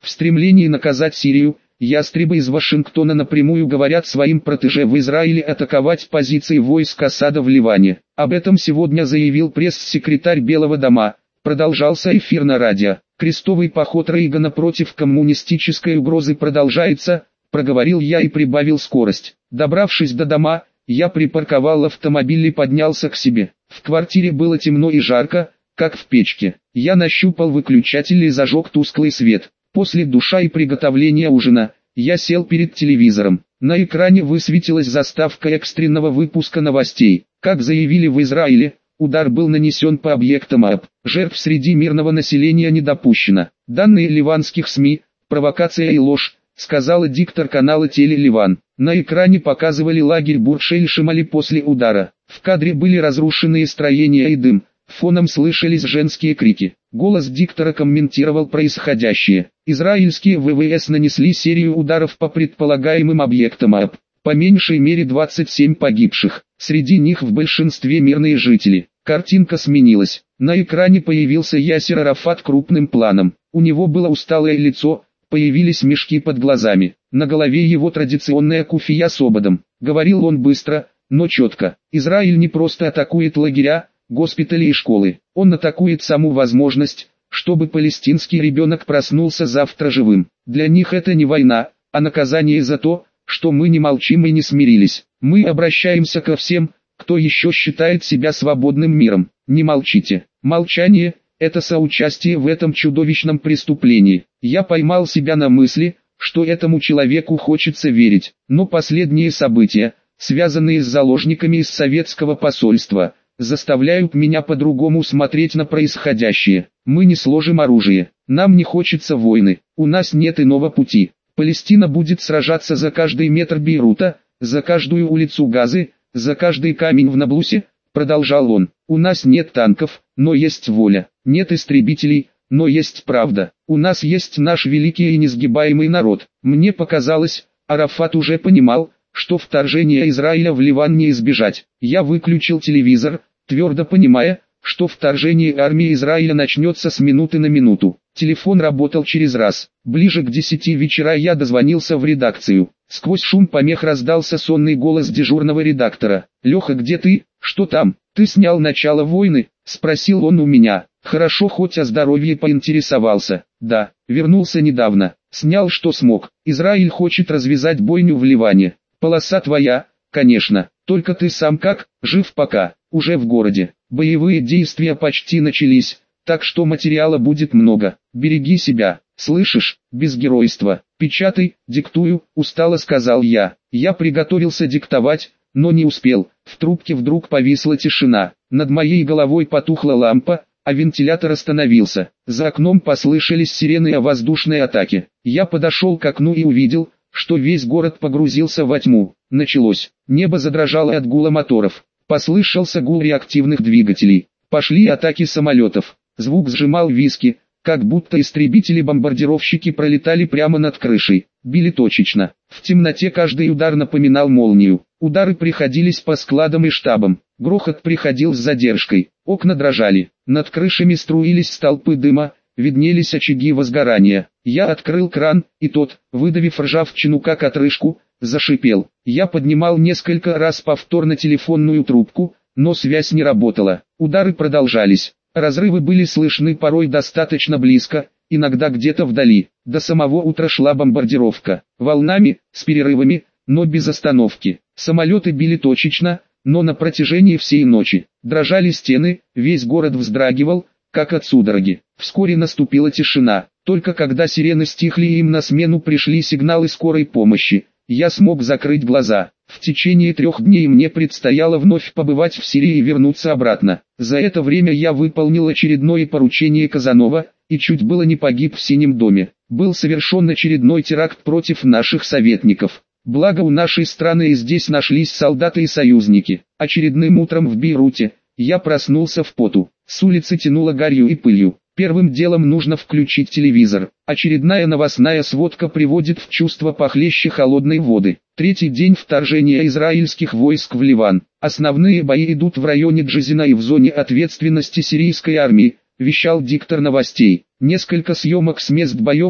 В стремлении наказать Сирию, ястребы из Вашингтона напрямую говорят своим протеже в Израиле атаковать позиции войск Асада в Ливане. Об этом сегодня заявил пресс-секретарь Белого дома. Продолжался эфир на радио. Крестовый поход Рейгана против коммунистической угрозы продолжается, проговорил я и прибавил скорость. Добравшись до дома, я припарковал автомобиль и поднялся к себе. В квартире было темно и жарко, как в печке. Я нащупал выключатель и зажег тусклый свет. После душа и приготовления ужина, я сел перед телевизором. На экране высветилась заставка экстренного выпуска новостей. Как заявили в Израиле, удар был нанесен по объектам АП. Жертв среди мирного населения не допущено. Данные ливанских СМИ, провокация и ложь, сказала диктор канала Теле-Ливан. На экране показывали лагерь Бурж-эль-Шамали после удара. В кадре были разрушенные строения и дым. Фоном слышались женские крики. Голос диктора комментировал происходящее. Израильские ВВС нанесли серию ударов по предполагаемым объектам АП. По меньшей мере 27 погибших. Среди них в большинстве мирные жители. Картинка сменилась. На экране появился Ясер Арафат крупным планом. У него было усталое лицо, появились мешки под глазами. На голове его традиционная куфия с ободом. Говорил он быстро, но четко. Израиль не просто атакует лагеря, госпитали и школы. Он атакует саму возможность, чтобы палестинский ребенок проснулся завтра живым. Для них это не война, а наказание за то, что мы не молчим и не смирились. Мы обращаемся ко всем, кто еще считает себя свободным миром. Не молчите. Молчание – это соучастие в этом чудовищном преступлении. Я поймал себя на мысли, что этому человеку хочется верить. Но последние события, связанные с заложниками из советского посольства, заставляют меня по-другому смотреть на происходящее. Мы не сложим оружие. Нам не хочется войны. У нас нет иного пути. Палестина будет сражаться за каждый метр Бейрута, за каждую улицу Газы, за каждый камень в Наблусе, продолжал он. У нас нет танков, но есть воля. Нет истребителей, но есть правда. У нас есть наш великий и несгибаемый народ. Мне показалось, Арафат уже понимал, что вторжение Израиля в Ливан не избежать. Я выключил телевизор, твердо понимая, что вторжение армии Израиля начнется с минуты на минуту. Телефон работал через раз. Ближе к 10 вечера я дозвонился в редакцию. Сквозь шум помех раздался сонный голос дежурного редактора. «Леха, где ты? Что там? Ты снял начало войны?» – спросил он у меня. Хорошо, хоть о здоровье поинтересовался. Да, вернулся недавно. Снял что смог. Израиль хочет развязать бойню в Ливане. Полоса твоя, конечно. Только ты сам как? Жив пока. Уже в городе. Боевые действия почти начались, так что материала будет много. Береги себя. Слышишь? Без геройства. Печатай, диктую, устало сказал я. Я приготовился диктовать, но не успел. В трубке вдруг повисла тишина. Над моей головой потухла лампа, а вентилятор остановился. За окном послышались сирены о воздушной атаке. Я подошел к окну и увидел, что весь город погрузился во тьму. Началось. Небо задрожало от гула моторов. Послышался гул реактивных двигателей. Пошли атаки самолетов. Звук сжимал виски, как будто истребители-бомбардировщики пролетали прямо над крышей. Били точечно. В темноте каждый удар напоминал молнию. Удары приходились по складам и штабам. Грохот приходил с задержкой. Окна дрожали. Над крышами струились столпы дыма, виднелись очаги возгорания. Я открыл кран, и тот, выдавив ржавчину как отрыжку, зашипел. Я поднимал несколько раз повторно телефонную трубку, но связь не работала. Удары продолжались. Разрывы были слышны порой достаточно близко, иногда где-то вдали. До самого утра шла бомбардировка. Волнами, с перерывами, но без остановки. Самолеты били точечно, но на протяжении всей ночи. Дрожали стены, весь город вздрагивал, как от судороги. Вскоре наступила тишина. Только когда сирены стихли и им на смену пришли сигналы скорой помощи, я смог закрыть глаза. В течение 3 дней мне предстояло вновь побывать в Сирии и вернуться обратно. За это время я выполнил очередное поручение Казанова, и чуть было не погиб в Синем доме. Был совершен очередной теракт против наших советников. Благо у нашей страны и здесь нашлись солдаты и союзники. Очередным утром в Бейруте я проснулся в поту. С улицы тянуло гарью и пылью. Первым делом нужно включить телевизор. Очередная новостная сводка приводит в чувство похлеще холодной воды. 3-й день вторжения израильских войск в Ливан. Основные бои идут в районе Джазина и в зоне ответственности сирийской армии, вещал диктор новостей. Несколько съемок с мест боев,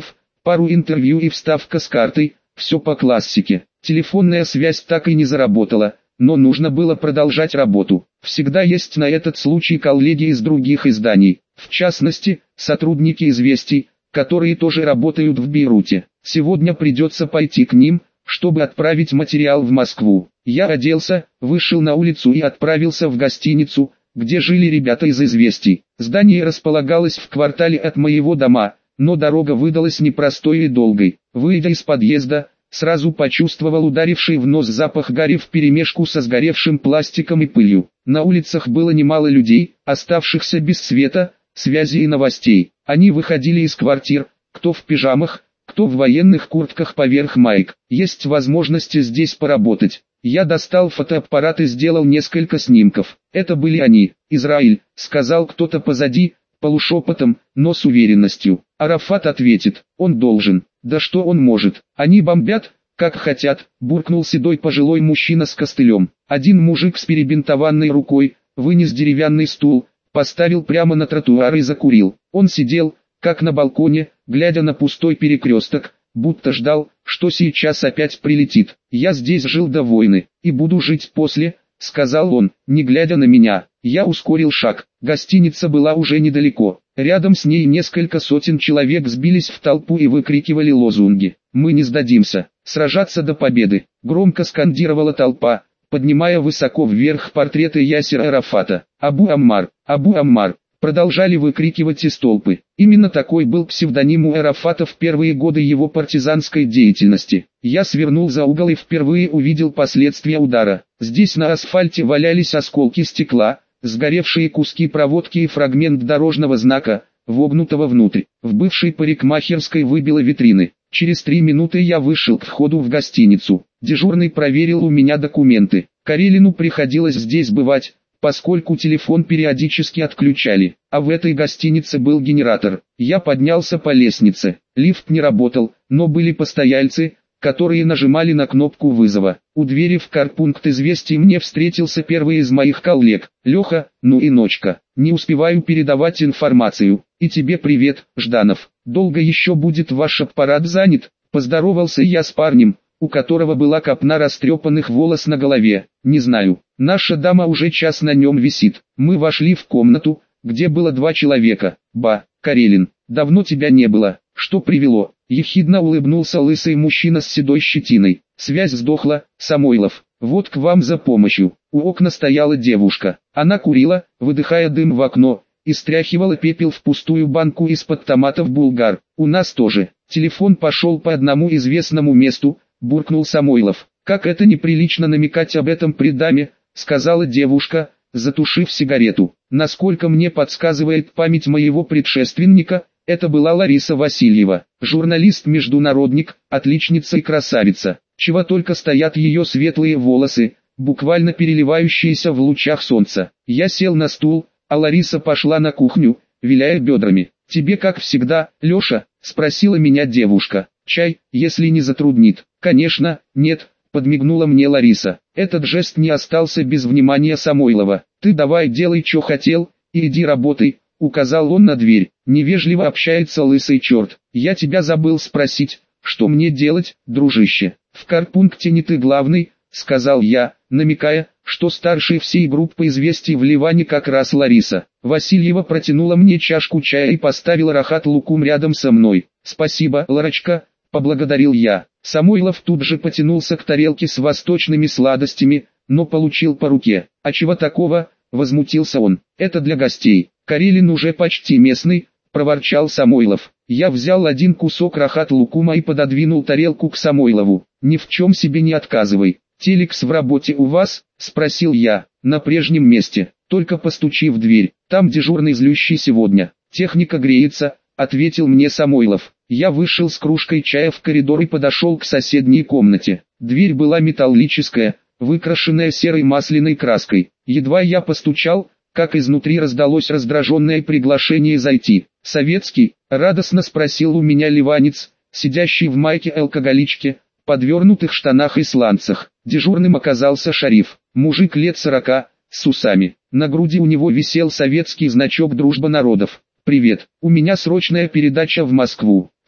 Пару интервью и вставка с картой, все по классике. Телефонная связь так и не заработала, но нужно было продолжать работу. Всегда есть на этот случай коллеги из других изданий, в частности, сотрудники «Известий», которые тоже работают в Бейруте. Сегодня придется пойти к ним, чтобы отправить материал в Москву. Я оделся, вышел на улицу и отправился в гостиницу, где жили ребята из «Известий». Здание располагалось в квартале от моего дома, но дорога выдалась непростой и долгой. Выйдя из подъезда, сразу почувствовал ударивший в нос запах гари вперемешку со сгоревшим пластиком и пылью. На улицах было немало людей, оставшихся без света, связи и новостей. Они выходили из квартир, кто в пижамах, кто в военных куртках поверх маек. Есть возможность здесь поработать. Я достал фотоаппарат и сделал несколько снимков. Это были они. «Израиль», сказал кто-то позади, полушепотом, но с уверенностью. Арафат ответит, он должен. Да что он может? Они бомбят, как хотят, буркнул седой пожилой мужчина с костылем. Один мужик с перебинтованной рукой вынес деревянный стул, поставил прямо на тротуар и закурил. Он сидел, как на балконе, глядя на пустой перекресток, будто ждал, что сейчас опять прилетит. «Я здесь жил до войны, и буду жить после», — сказал он, не глядя на меня. Я ускорил шаг. Гостиница была уже недалеко. Рядом с ней несколько сотен человек сбились в толпу и выкрикивали лозунги. «Мы не сдадимся! Сражаться до победы!» Громко скандировала толпа, поднимая высоко вверх портреты Ясера Арафата. «Абу Аммар! Абу Аммар!» Продолжали выкрикивать из толпы. Именно такой был псевдоним у Арафата в первые годы его партизанской деятельности. Я свернул за угол и впервые увидел последствия удара. Здесь на асфальте валялись осколки стекла, сгоревшие куски проводки и фрагмент дорожного знака, вогнутого внутрь. В бывшей парикмахерской выбило витрины. Через 3 минуты я вышел к входу в гостиницу. Дежурный проверил у меня документы. Карелину приходилось здесь бывать, поскольку телефон периодически отключали, а в этой гостинице был генератор. Я поднялся по лестнице. Лифт не работал, но были постояльцы, которые нажимали на кнопку вызова. У двери в карпункт «Известий» мне встретился первый из моих коллег. «Леха, ну и ночка. Не успеваю передавать информацию. И тебе привет, Жданов. Долго еще будет ваш аппарат занят?» Поздоровался я с парнем, у которого была копна растрепанных волос на голове. «Не знаю. Наша дама уже час на нем висит». Мы вошли в комнату, где было 2 человека. «Ба, Карелин, давно тебя не было. Что привело?» Ехидно улыбнулся лысый мужчина с седой щетиной. «Связь сдохла, Самойлов. Вот к вам за помощью». У окна стояла девушка. Она курила, выдыхая дым в окно, и стряхивала пепел в пустую банку из-под томатов «Булгар». «У нас тоже. Телефон пошел по одному известному месту», буркнул Самойлов. «Как это неприлично намекать об этом при даме», сказала девушка, затушив сигарету. Насколько мне подсказывает память моего предшественника, это была Лариса Васильева, журналист-международник, отличница и красавица. Чего только стоят ее светлые волосы, буквально переливающиеся в лучах солнца. Я сел на стул, а Лариса пошла на кухню, виляя бедрами. «Тебе как всегда, Леша?» – спросила меня девушка. «Чай, если не затруднит». «Конечно, нет», – подмигнула мне Лариса. Этот жест не остался без внимания Самойлова. «Ты давай делай, что хотел, и иди работай», — указал он на дверь. «Невежливо общается лысый черт. Я тебя забыл спросить, что мне делать, дружище?» «В карпункте не ты главный», — сказал я, намекая, что старшей всей группы «Известий» в Ливане как раз Лариса. Васильева протянула мне чашку чая и поставила рахат лукум рядом со мной. «Спасибо, Ларочка», — поблагодарил я. Самойлов тут же потянулся к тарелке с восточными сладостями, но получил по руке. «А чего такого?» — возмутился он. «Это для гостей. Карелин уже почти местный», — проворчал Самойлов. Я взял один кусок рахат лукума и пододвинул тарелку к Самойлову. «Ни в чем себе не отказывай. Телекс в работе у вас?» — спросил я. «На прежнем месте, только постучи в дверь. Там дежурный злющий сегодня. Техника греется», — ответил мне Самойлов. Я вышел с кружкой чая в коридор и подошел к соседней комнате. Дверь была металлическая, выкрашенная серой масляной краской. Едва я постучал, как изнутри раздалось раздраженное приглашение зайти. «Советский?» — радостно спросил у меня ливанец, сидящий в майке-алкоголичке, подвернутых штанах и сланцах. Дежурным оказался Шариф, мужик лет 40, с усами. На груди у него висел советский значок «Дружба народов». «Привет, у меня срочная передача в Москву.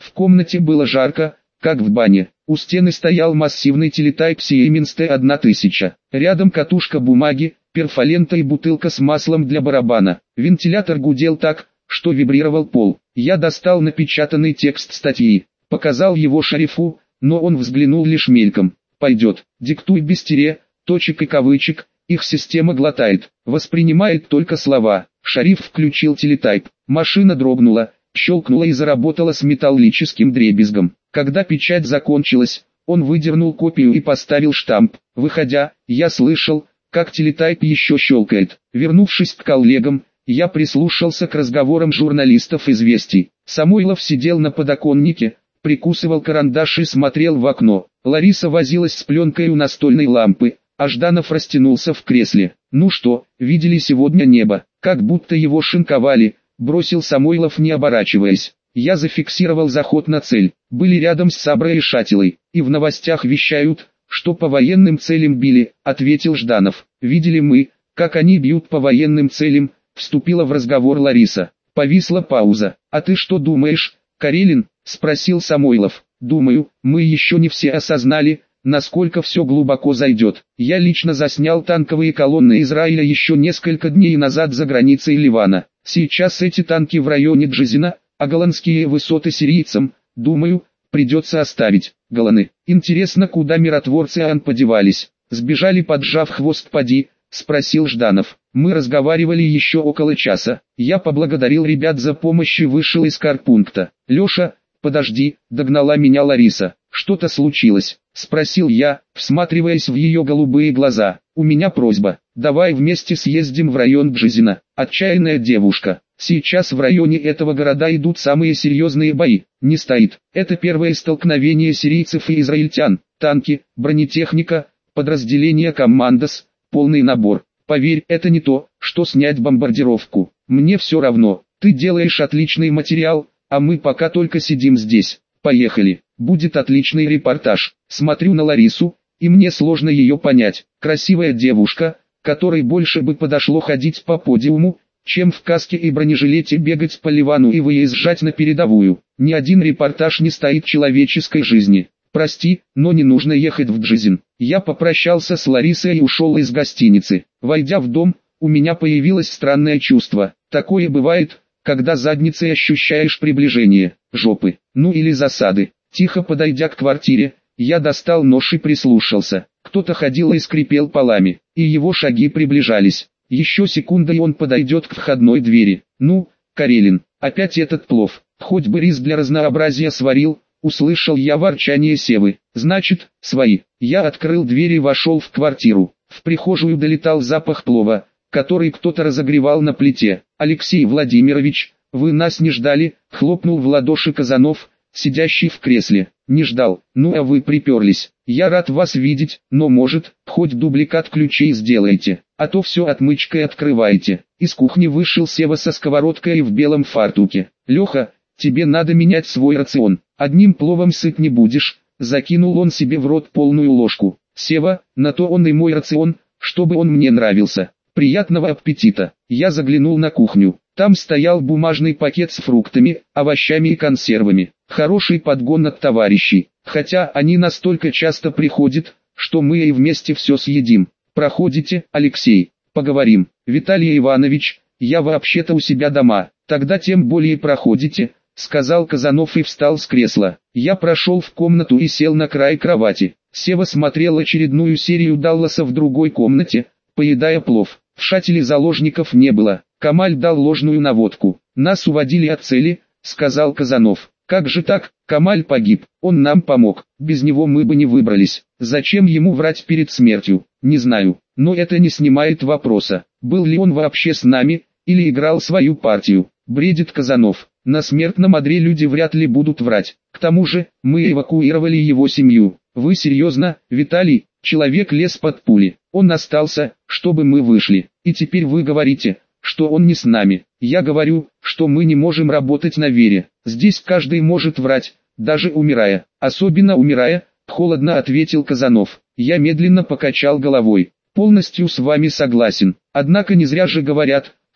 В комнате было жарко, как в бане. У стены стоял массивный телетайп Siemens T1000. Рядом катушка бумаги, перфолента и бутылка с маслом для барабана. Вентилятор гудел так, что вибрировал пол. Я достал напечатанный текст статьи, показал его шерифу, но он взглянул лишь мельком. «Пойдет, диктуй без тире, точек и кавычек, их система глотает, воспринимает только слова». Шериф включил телетайп, машина дрогнула, щелкнула и заработала с металлическим дребезгом. Когда печать закончилась, он выдернул копию и поставил штамп. Выходя, я слышал, как телетайп еще щелкает. Вернувшись к коллегам, я прислушался к разговорам журналистов «Известий». Самойлов сидел на подоконнике, прикусывал карандаш и смотрел в окно. Лариса возилась с пленкой у настольной лампы, а Жданов растянулся в кресле. «Ну что, видели сегодня небо? Как будто его шинковали», — бросил Самойлов, не оборачиваясь. Я зафиксировал заход на цель. Были рядом с Саброй и Шатилой, и в новостях вещают, что по военным целям били, — ответил Жданов. «Видели мы, как они бьют по военным целям», — вступила в разговор Лариса. Повисла пауза. «А ты что думаешь, Карелин?» — спросил Самойлов. «Думаю, мы еще не все осознали, насколько все глубоко зайдет. Я лично заснял танковые колонны Израиля еще несколько дней назад за границей Ливана. Сейчас эти танки в районе Джизина, а голландские высоты сирийцам, думаю, придется оставить. Голланы. Интересно, куда миротворцы АН подевались? Сбежали, поджав хвост, поди?» — спросил Жданов. Мы разговаривали еще около часа. Я поблагодарил ребят за помощь и вышел из карпункта. «Леша, подожди», — догнала меня Лариса. «Что-то случилось?» — спросил я, всматриваясь в ее голубые глаза. «У меня просьба. Давай вместе съездим в район Джизина. Отчаянная девушка. Сейчас в районе этого города идут самые серьезные бои. Не стоит. Это первое столкновение сирийцев и израильтян. Танки, бронетехника, подразделения командос, полный набор. Поверь, это не то, что снять бомбардировку. Мне все равно. Ты делаешь отличный материал, а мы пока только сидим здесь. Поехали. Будет отличный репортаж». Смотрю на Ларису, и мне сложно ее понять. Красивая девушка, которой больше бы подошло ходить по подиуму, чем в каске и бронежилете бегать по Ливану и выезжать на передовую. Ни один репортаж не стоит человеческой жизни. «Прости, но не нужно ехать в Джизин». Я попрощался с Ларисой и ушел из гостиницы. Войдя в дом, у меня появилось странное чувство. Такое бывает, когда задницей ощущаешь приближение жопы, ну или засады. Тихо подойдя к квартире, я достал нож и прислушался. Кто-то ходил и скрипел полами, и его шаги приближались. Еще секунда и он подойдет к входной двери. «Ну, Карелин, опять этот плов, хоть бы рис для разнообразия сварил», — услышал я ворчание Севы. «Значит, свои». Я открыл дверь и вошел в квартиру. В прихожую долетал запах плова, который кто-то разогревал на плите. «Алексей Владимирович, вы нас не ждали», — хлопнул в ладоши Казанов, сидящий в кресле. «Не ждал, ну а вы приперлись. Я рад вас видеть, но может, хоть дубликат ключей сделайте, а то все отмычкой открываете». Из кухни вышел Сева со сковородкой и в белом фартуке. «Леха, тебе надо менять свой рацион, одним пловом сыт не будешь», — закинул он себе в рот полную ложку. «Сева, на то он и мой рацион, чтобы он мне нравился. Приятного аппетита». Я заглянул на кухню. Там стоял бумажный пакет с фруктами, овощами и консервами. Хороший подгон от товарищей, хотя они настолько часто приходят, что мы и вместе все съедим. «Проходите, Алексей, поговорим». «Виталий Иванович, я вообще-то у себя дома». «Тогда тем более проходите», — сказал Казанов и встал с кресла. Я прошел в комнату и сел на край кровати. Сева смотрел очередную серию Далласа в другой комнате, поедая плов. В шаттле заложников не было. Камаль дал ложную наводку. «Нас уводили от цели», — сказал Казанов. «Как же так? Камаль погиб, он нам помог, без него мы бы не выбрались. Зачем ему врать перед смертью? Не знаю, но это не снимает вопроса, был ли он вообще с нами, или играл свою партию». Бредит Казанов. «На смертном одре люди вряд ли будут врать. К тому же, мы эвакуировали его семью». «Вы серьезно, Виталий?» Человек лез под пули. «Он остался, чтобы мы вышли. И теперь вы говорите, что он не с нами». «Я говорю, что мы не можем работать на вере. Здесь каждый может врать, даже умирая. Особенно умирая», — холодно ответил Казанов. Я медленно покачал головой. «Полностью с вами согласен. Однако не зря же говорят,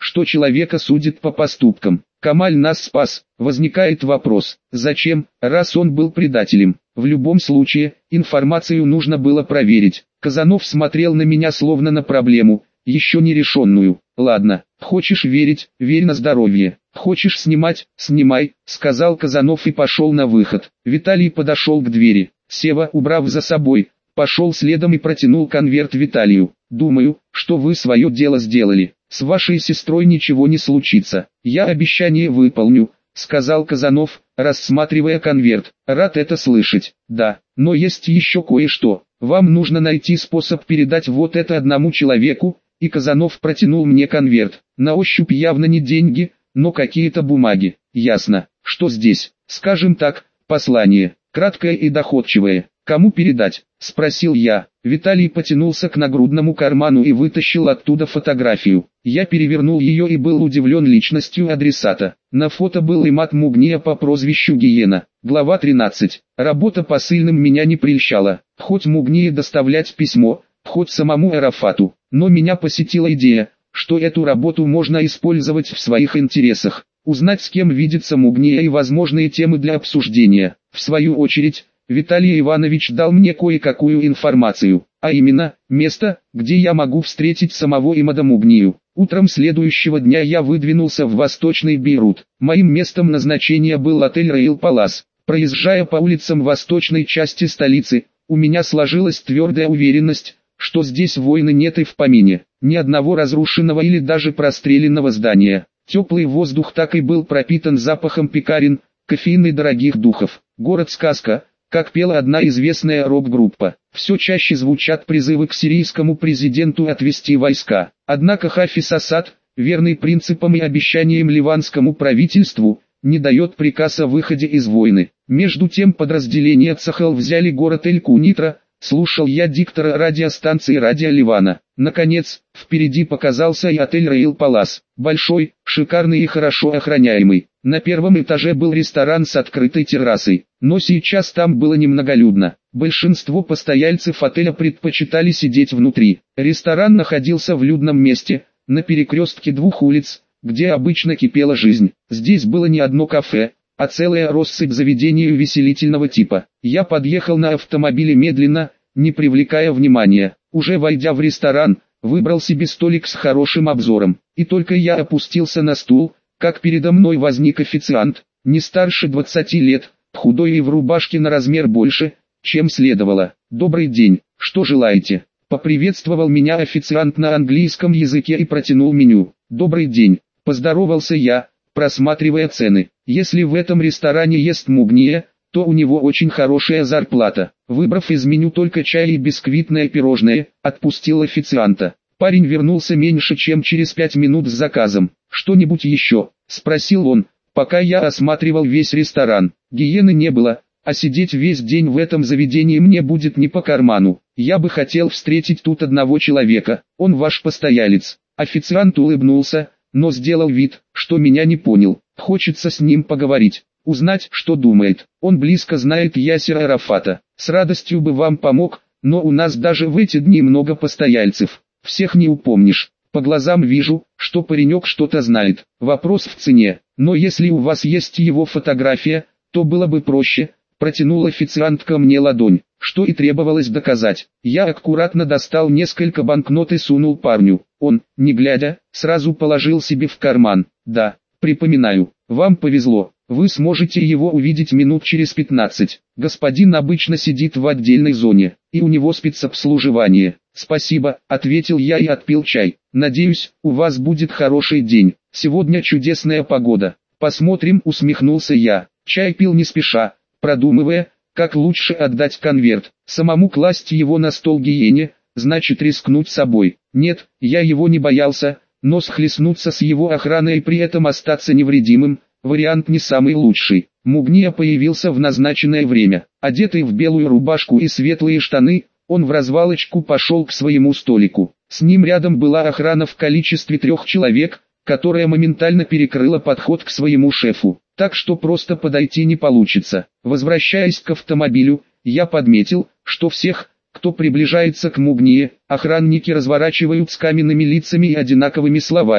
что человека судят по поступкам. Камаль нас спас. Возникает вопрос, зачем, раз он был предателем? В любом случае, информацию нужно было проверить. Казанов смотрел на меня словно на проблему, еще не решенную. Ладно, хочешь верить, верь на здоровье. Хочешь снимать, снимай, сказал Казанов и пошел на выход. Виталий подошел к двери. Сева, убрав за собой, пошел следом и протянул конверт Виталию. Думаю, что вы свое дело сделали. С вашей сестрой ничего не случится. Я обещание выполню, сказал Казанов, рассматривая конверт. Рад это слышать. Да, но есть еще кое-что. Вам нужно найти способ передать вот это одному человеку, и Казанов протянул мне конверт. На ощупь явно не деньги, но какие-то бумаги. Ясно, что здесь, скажем так, послание, краткое и доходчивое. Кому передать? Спросил я. Виталий потянулся к нагрудному карману и вытащил оттуда фотографию. Я перевернул ее и был удивлен личностью адресата. На фото был Имад Мугния по прозвищу Гиена. Глава 13. Работа посыльным меня не прельщала. Хоть Мугнии доставлять письмо, хоть самому Арафату. Но меня посетила идея, что эту работу можно использовать в своих интересах. Узнать, с кем видится Мугния и возможные темы для обсуждения. В свою очередь, Виталий Иванович дал мне кое-какую информацию, а именно, место, где я могу встретить самого Имада Мугнию. Утром следующего дня я выдвинулся в Восточный Бейрут. Моим местом назначения был отель Роял Палас. Проезжая по улицам восточной части столицы, у меня сложилась твердая уверенность, что здесь войны нет и в помине. Ни одного разрушенного или даже простреленного здания. Теплый воздух так и был пропитан запахом пекарен, кофеин и дорогих духов. Город-сказка, как пела одна известная рок-группа. Все чаще звучат призывы к сирийскому президенту отвести войска. Однако Хафиз Асад, верный принципам и обещаниям ливанскому правительству, не дает приказ о выходе из войны. Между тем подразделения Цахал взяли город Эль-Кунитра, слушал я диктора радиостанции «Радио Ливана». Наконец, впереди показался и отель Роял Палас. Большой, шикарный и хорошо охраняемый. На первом этаже был ресторан с открытой террасой, но сейчас там было немноголюдно. Большинство постояльцев отеля предпочитали сидеть внутри. Ресторан находился в людном месте, на перекрестке двух улиц, где обычно кипела жизнь. Здесь было не одно кафе, а целая россыпь заведений увеселительного типа. Я подъехал на автомобиле медленно, не привлекая внимания. Уже войдя в ресторан, выбрал себе столик с хорошим обзором. И только я опустился на стул, как передо мной возник официант, не старше 20 лет, худой и в рубашке на размер больше, чем следовало. «Добрый день, что желаете?» Поприветствовал меня официант на английском языке и протянул меню. «Добрый день», поздоровался я, просматривая цены. Если в этом ресторане есть Мугния, то у него очень хорошая зарплата. Выбрав из меню только чай и бисквитное пирожное, отпустил официанта. Парень вернулся меньше чем через 5 минут с заказом. «Что-нибудь еще?» – спросил он, пока я осматривал весь ресторан. Гиены не было, а сидеть весь день в этом заведении мне будет не по карману. Я бы хотел встретить тут одного человека, он ваш постоялец. Официант улыбнулся, но сделал вид, что меня не понял. Хочется с ним поговорить, узнать, что думает. Он близко знает Ясера Арафата. С радостью бы вам помог, но у нас даже в эти дни много постояльцев. Всех не упомнишь. По глазам вижу, что паренек что-то знает. Вопрос в цене. Но если у вас есть его фотография, то было бы проще. Протянул официант ко мне ладонь, что и требовалось доказать. Я аккуратно достал несколько банкнот и сунул парню. Он, не глядя, сразу положил себе в карман. Да, припоминаю, вам повезло. Вы сможете его увидеть минут через 15. Господин обычно сидит в отдельной зоне, и у него спецобслуживание. Спасибо, ответил я и отпил чай. Надеюсь, у вас будет хороший день. Сегодня чудесная погода. Посмотрим, усмехнулся я. Чай пил не спеша, продумывая, как лучше отдать конверт. Самому класть его на стол Гиене, значит рискнуть собой. Нет, я его не боялся, но схлестнуться с его охраной и при этом остаться невредимым, вариант не самый лучший. Мугния появился в назначенное время. Одетый в белую рубашку и светлые штаны, он в развалочку пошел к своему столику. С ним рядом была охрана в количестве 3 человек, которая моментально перекрыла подход к своему шефу. Так что просто подойти не получится. Возвращаясь к автомобилю, я подметил, что всех, кто приближается к Мугнии, охранники разворачивают с каменными лицами и одинаковыми словами.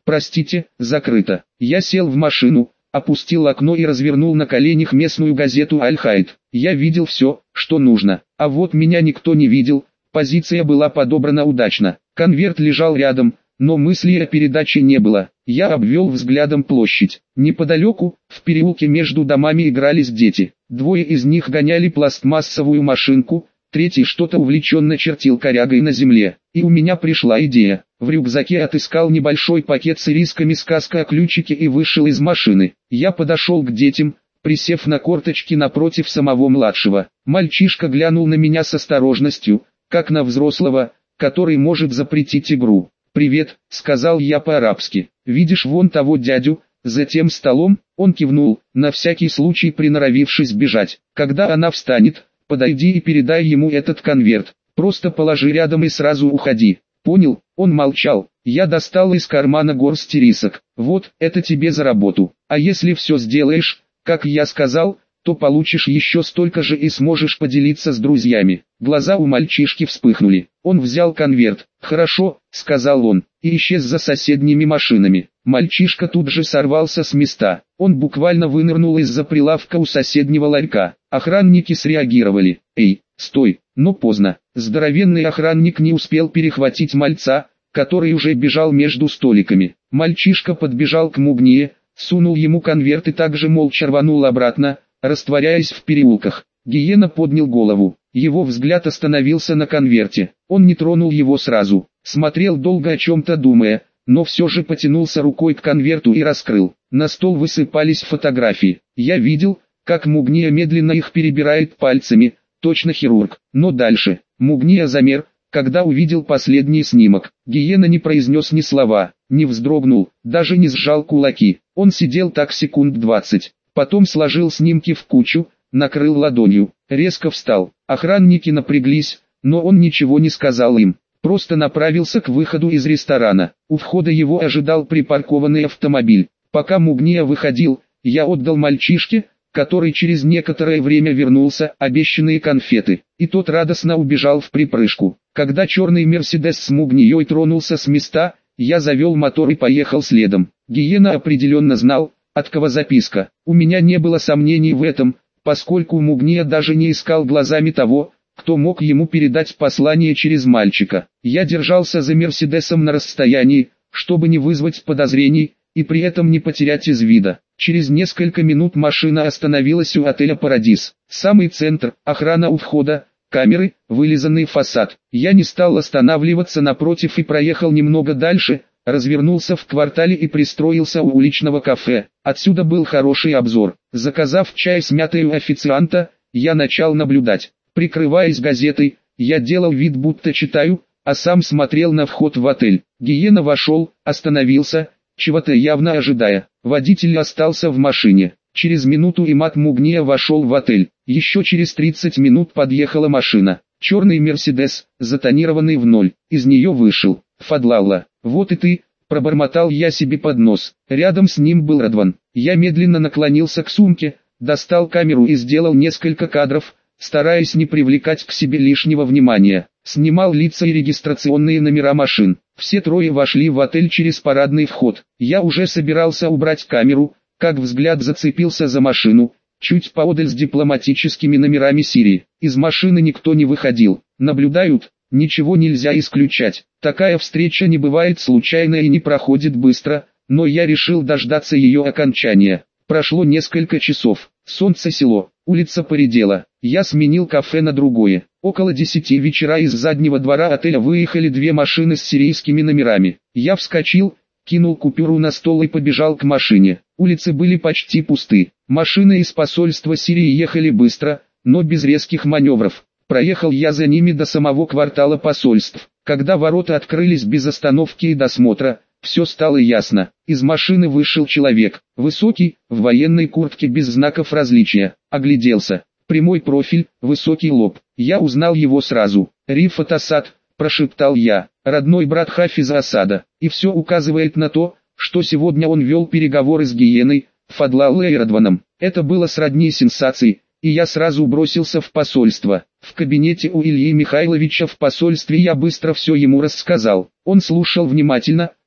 «Простите, закрыто». Я сел в машину, опустил окно и развернул на коленях местную газету «Аль-Хайд». Я видел все, что нужно, а вот меня никто не видел, позиция была подобрана удачно. Конверт лежал рядом, но мысли о передаче не было. Я обвел взглядом площадь. Неподалеку, в переулке между домами игрались дети. Двое из них гоняли пластмассовую машинку, третий что-то увлеченно чертил корягой на земле. И у меня пришла идея. В рюкзаке отыскал небольшой пакет с ирисками, сказка о ключике, и вышел из машины. Я подошел к детям, присев на корточки напротив самого младшего. Мальчишка глянул на меня с осторожностью, как на взрослого, который может запретить игру. «Привет», — сказал я по-арабски. «Видишь вон того дядю, за тем столом?» Он кивнул, на всякий случай приноровившись бежать. «Когда она встанет, подойди и передай ему этот конверт. Просто положи рядом и сразу уходи». «Понял». Он молчал. Я достал из кармана горсть ирисок. «Вот, это тебе за работу. А если все сделаешь, как я сказал, то получишь еще столько же и сможешь поделиться с друзьями». Глаза у мальчишки вспыхнули. Он взял конверт. «Хорошо», — сказал он, и исчез за соседними машинами. Мальчишка тут же сорвался с места. Он буквально вынырнул из-за прилавка у соседнего ларька. Охранники среагировали. «Эй, стой!» Но поздно. Здоровенный охранник не успел перехватить мальца, который уже бежал между столиками. Мальчишка подбежал к Мугние, сунул ему конверт и также молча рванул обратно, растворяясь в переулках. Гиена поднял голову. Его взгляд остановился на конверте. Он не тронул его сразу. Смотрел долго, о чем-то думая, но все же потянулся рукой к конверту и раскрыл. На стол высыпались фотографии. Я видел, как Мугния медленно их перебирает пальцами, точно хирург. Но дальше. Мугния замер, когда увидел последний снимок. Гиена не произнес ни слова, не вздрогнул, даже не сжал кулаки. Он сидел так секунд 20. Потом сложил снимки в кучу, накрыл ладонью, резко встал. Охранники напряглись, но он ничего не сказал им, просто направился к выходу из ресторана. У входа его ожидал припаркованный автомобиль. Пока Мугния выходил, я отдал мальчишке, который через некоторое время вернулся, обещанные конфеты, и тот радостно убежал в припрыжку. Когда черный Мерседес с Мугнией тронулся с места, я завел мотор и поехал следом. Гиена определенно знал, от кого записка. У меня не было сомнений в этом, поскольку Мугния даже не искал глазами того, кто мог ему передать послание через мальчика. Я держался за Мерседесом на расстоянии, чтобы не вызвать подозрений, и при этом не потерять из вида. Через несколько минут машина остановилась у отеля «Парадис». Самый центр, охрана у входа, камеры, вылизанный фасад. Я не стал останавливаться напротив и проехал немного дальше, развернулся в квартале и пристроился у уличного кафе. Отсюда был хороший обзор. Заказав чай с мятой у официанта, я начал наблюдать. Прикрываясь газетой, я делал вид, будто читаю, а сам смотрел на вход в отель. Гиена вошел, остановился, чего-то явно ожидая. Водитель остался в машине. Через минуту Имад Мугния вошел в отель. Еще через 30 минут подъехала машина. Черный Мерседес, затонированный в ноль. Из нее вышел Фадлалла. «Вот и ты», — пробормотал я себе под нос. Рядом с ним был Радван. Я медленно наклонился к сумке, достал камеру и сделал несколько кадров, стараясь не привлекать к себе лишнего внимания. Снимал лица и регистрационные номера машин. Все трое вошли в отель через парадный вход. Я уже собирался убрать камеру, как взгляд зацепился за машину, чуть поодаль с дипломатическими номерами Сирии. Из машины никто не выходил. Наблюдают, ничего нельзя исключать. Такая встреча не бывает случайной и не проходит быстро, но я решил дождаться ее окончания. Прошло несколько часов. Солнце село, улица поредела. Я сменил кафе на другое. Около 10 вечера из заднего двора отеля выехали две машины с сирийскими номерами. Я вскочил, кинул купюру на стол и побежал к машине. Улицы были почти пусты. Машины из посольства Сирии ехали быстро, но без резких маневров. Проехал я за ними до самого квартала посольств. Когда ворота открылись без остановки и досмотра, все стало ясно. Из машины вышел человек, высокий, в военной куртке без знаков различия. Огляделся. Прямой профиль, высокий лоб. Я узнал его сразу. «Рифат Асад», – прошептал я, – родной брат Хафиза Асада. И все указывает на то, что сегодня он вел переговоры с Гиеной, Фадлаллой и Радваном. Это было сродни сенсации, и я сразу бросился в посольство. В кабинете у Ильи Михайловича в посольстве я быстро все ему рассказал. Он слушал внимательно,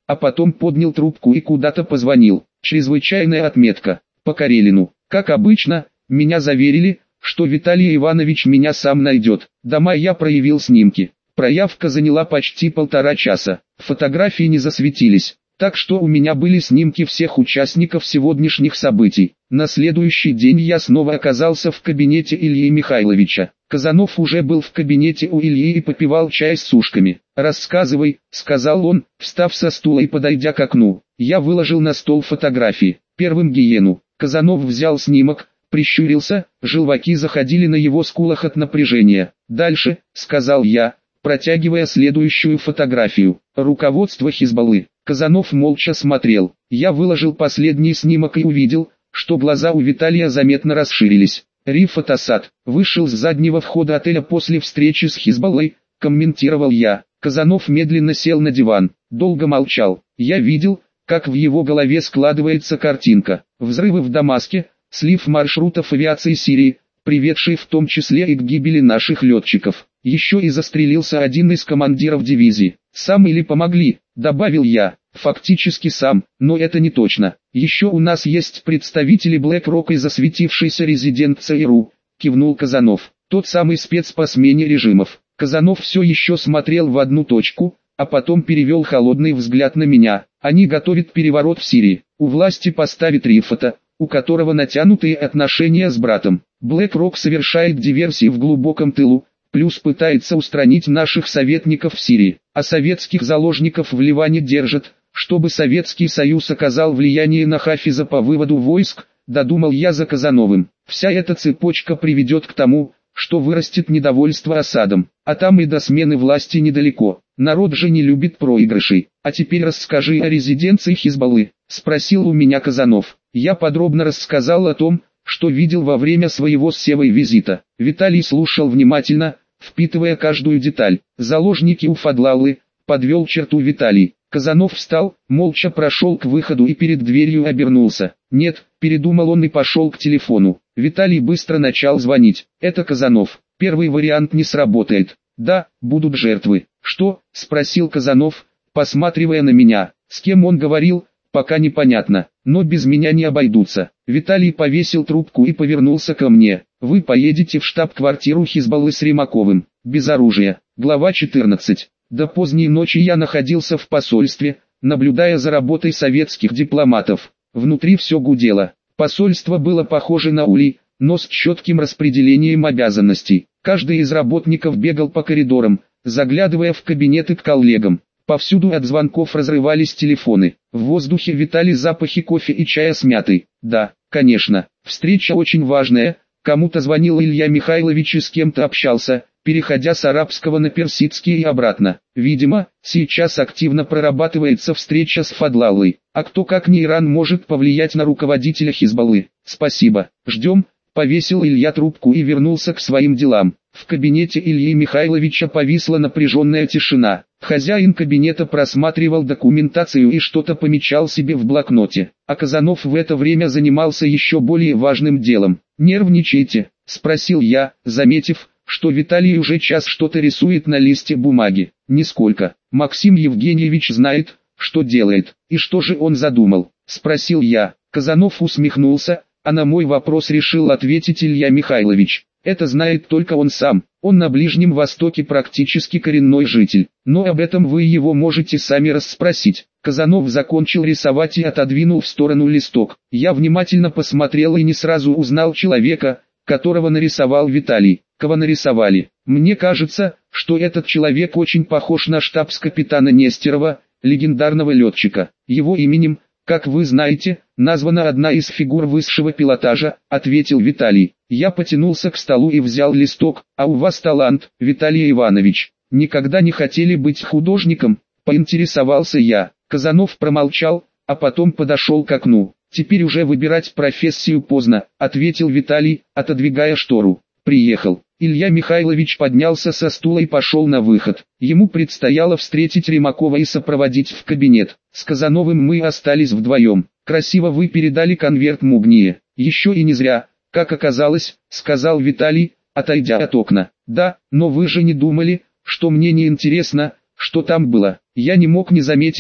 а потом поднял трубку и куда-то позвонил. Чрезвычайная отметка. По Карелину. Как обычно, меня заверили, что Виталий Иванович меня сам найдет. Дома я проявил снимки. Проявка заняла почти 1,5 часа. Фотографии не засветились, так что у меня были снимки всех участников сегодняшних событий. На следующий день я снова оказался в кабинете Ильи Михайловича. Казанов уже был в кабинете у Ильи и попивал чай с сушками. «Рассказывай», — сказал он, встав со стула и подойдя к окну. Я выложил на стол фотографии. Первым гиену. Казанов взял снимок, прищурился, желваки заходили на его скулах от напряжения. «Дальше», — сказал я, протягивая следующую фотографию. Руководство Хизбаллы. Казанов молча смотрел. Я выложил последний снимок и увидел, что глаза у Виталия заметно расширились. Рифат Асад вышел с заднего входа отеля после встречи с Хизбаллой, комментировал я. Казанов медленно сел на диван, долго молчал. Я видел, как в его голове складывается картинка. Взрывы в Дамаске, слив маршрутов авиации Сирии, приведший в том числе и к гибели наших летчиков. Еще и застрелился один из командиров дивизии. Сам или помогли, добавил я. Фактически сам, но это не точно. Еще у нас есть представители BlackRock и засветившийся резидент ЦРУ, кивнул Казанов. Тот самый спец по смене режимов. Казанов все еще смотрел в одну точку, а потом перевел холодный взгляд на меня. Они готовят переворот в Сирии. У власти поставит Рифата, у которого натянутые отношения с братом. BlackRock совершает диверсии в глубоком тылу, плюс пытается устранить наших советников в Сирии, а советских заложников в Ливане держат, чтобы Советский Союз оказал влияние на Хафиза по выводу войск, додумал я за Казановым. Вся эта цепочка приведет к тому, что вырастет недовольство Асадом, а там и до смены власти недалеко. Народ же не любит проигрышей. А теперь расскажи о резиденции Хизбаллы, спросил у меня Казанов. Я подробно рассказал о том, что видел во время своего с Севой визита. Виталий слушал внимательно, впитывая каждую деталь. Заложники у Фадлаллы, подвел черту Виталий. Казанов встал, молча прошел к выходу и перед дверью обернулся. Нет, передумал он и пошел к телефону. Виталий быстро начал звонить. Это Казанов. Первый вариант не сработает. Да, будут жертвы. Что? Спросил Казанов, посматривая на меня. С кем он говорил, пока непонятно, но без меня не обойдутся. Виталий повесил трубку и повернулся ко мне. Вы поедете в штаб-квартиру Хизбаллы с Римаковым, без оружия. Глава 14. До поздней ночи я находился в посольстве, наблюдая за работой советских дипломатов. Внутри все гудело. Посольство было похоже на улей, но с четким распределением обязанностей. Каждый из работников бегал по коридорам, заглядывая в кабинеты к коллегам. Повсюду от звонков разрывались телефоны. В воздухе витали запахи кофе и чая с мятой. Да, конечно, встреча очень важная. Кому-то звонил Илья Михайлович и с кем-то общался, переходя с арабского на персидский и обратно. Видимо, сейчас активно прорабатывается встреча с Фадлаллой. А кто как не Иран может повлиять на руководителя Хизбаллы? Спасибо, ждем. Повесил Илья трубку и вернулся к своим делам. В кабинете Ильи Михайловича повисла напряженная тишина. Хозяин кабинета просматривал документацию и что-то помечал себе в блокноте. А Казанов в это время занимался еще более важным делом. «Нервничаете?» – спросил я, заметив, что Виталий уже час что-то рисует на листе бумаги. «Нисколько. Максим Евгеньевич знает, что делает. И что же он задумал?» – спросил я. Казанов усмехнулся, а на мой вопрос решил ответить Илья Михайлович. Это знает только он сам. Он на Ближнем Востоке практически коренной житель. Но об этом вы его можете сами расспросить. Казанов закончил рисовать и отодвинул в сторону листок. Я внимательно посмотрел и не сразу узнал человека, которого нарисовал Виталий. Кого нарисовали? Мне кажется, что этот человек очень похож на штабс-капитана Нестерова, легендарного летчика. Его именем, как вы знаете, названа одна из фигур высшего пилотажа, ответил Виталий. Я потянулся к столу и взял листок. А у вас талант, Виталий Иванович. Никогда не хотели быть художником? Поинтересовался я. Казанов промолчал, а потом подошел к окну. Теперь уже выбирать профессию поздно, ответил Виталий, отодвигая штору. Приехал. Илья Михайлович поднялся со стула и пошел на выход. Ему предстояло встретить Римакова и сопроводить в кабинет. С Казановым мы остались вдвоем. Красиво вы передали конверт Мугние. Еще и не зря, как оказалось, сказал Виталий, отойдя от окна. Да, но вы же не думали, что мне не интересно, что там было. Я не мог не заметить,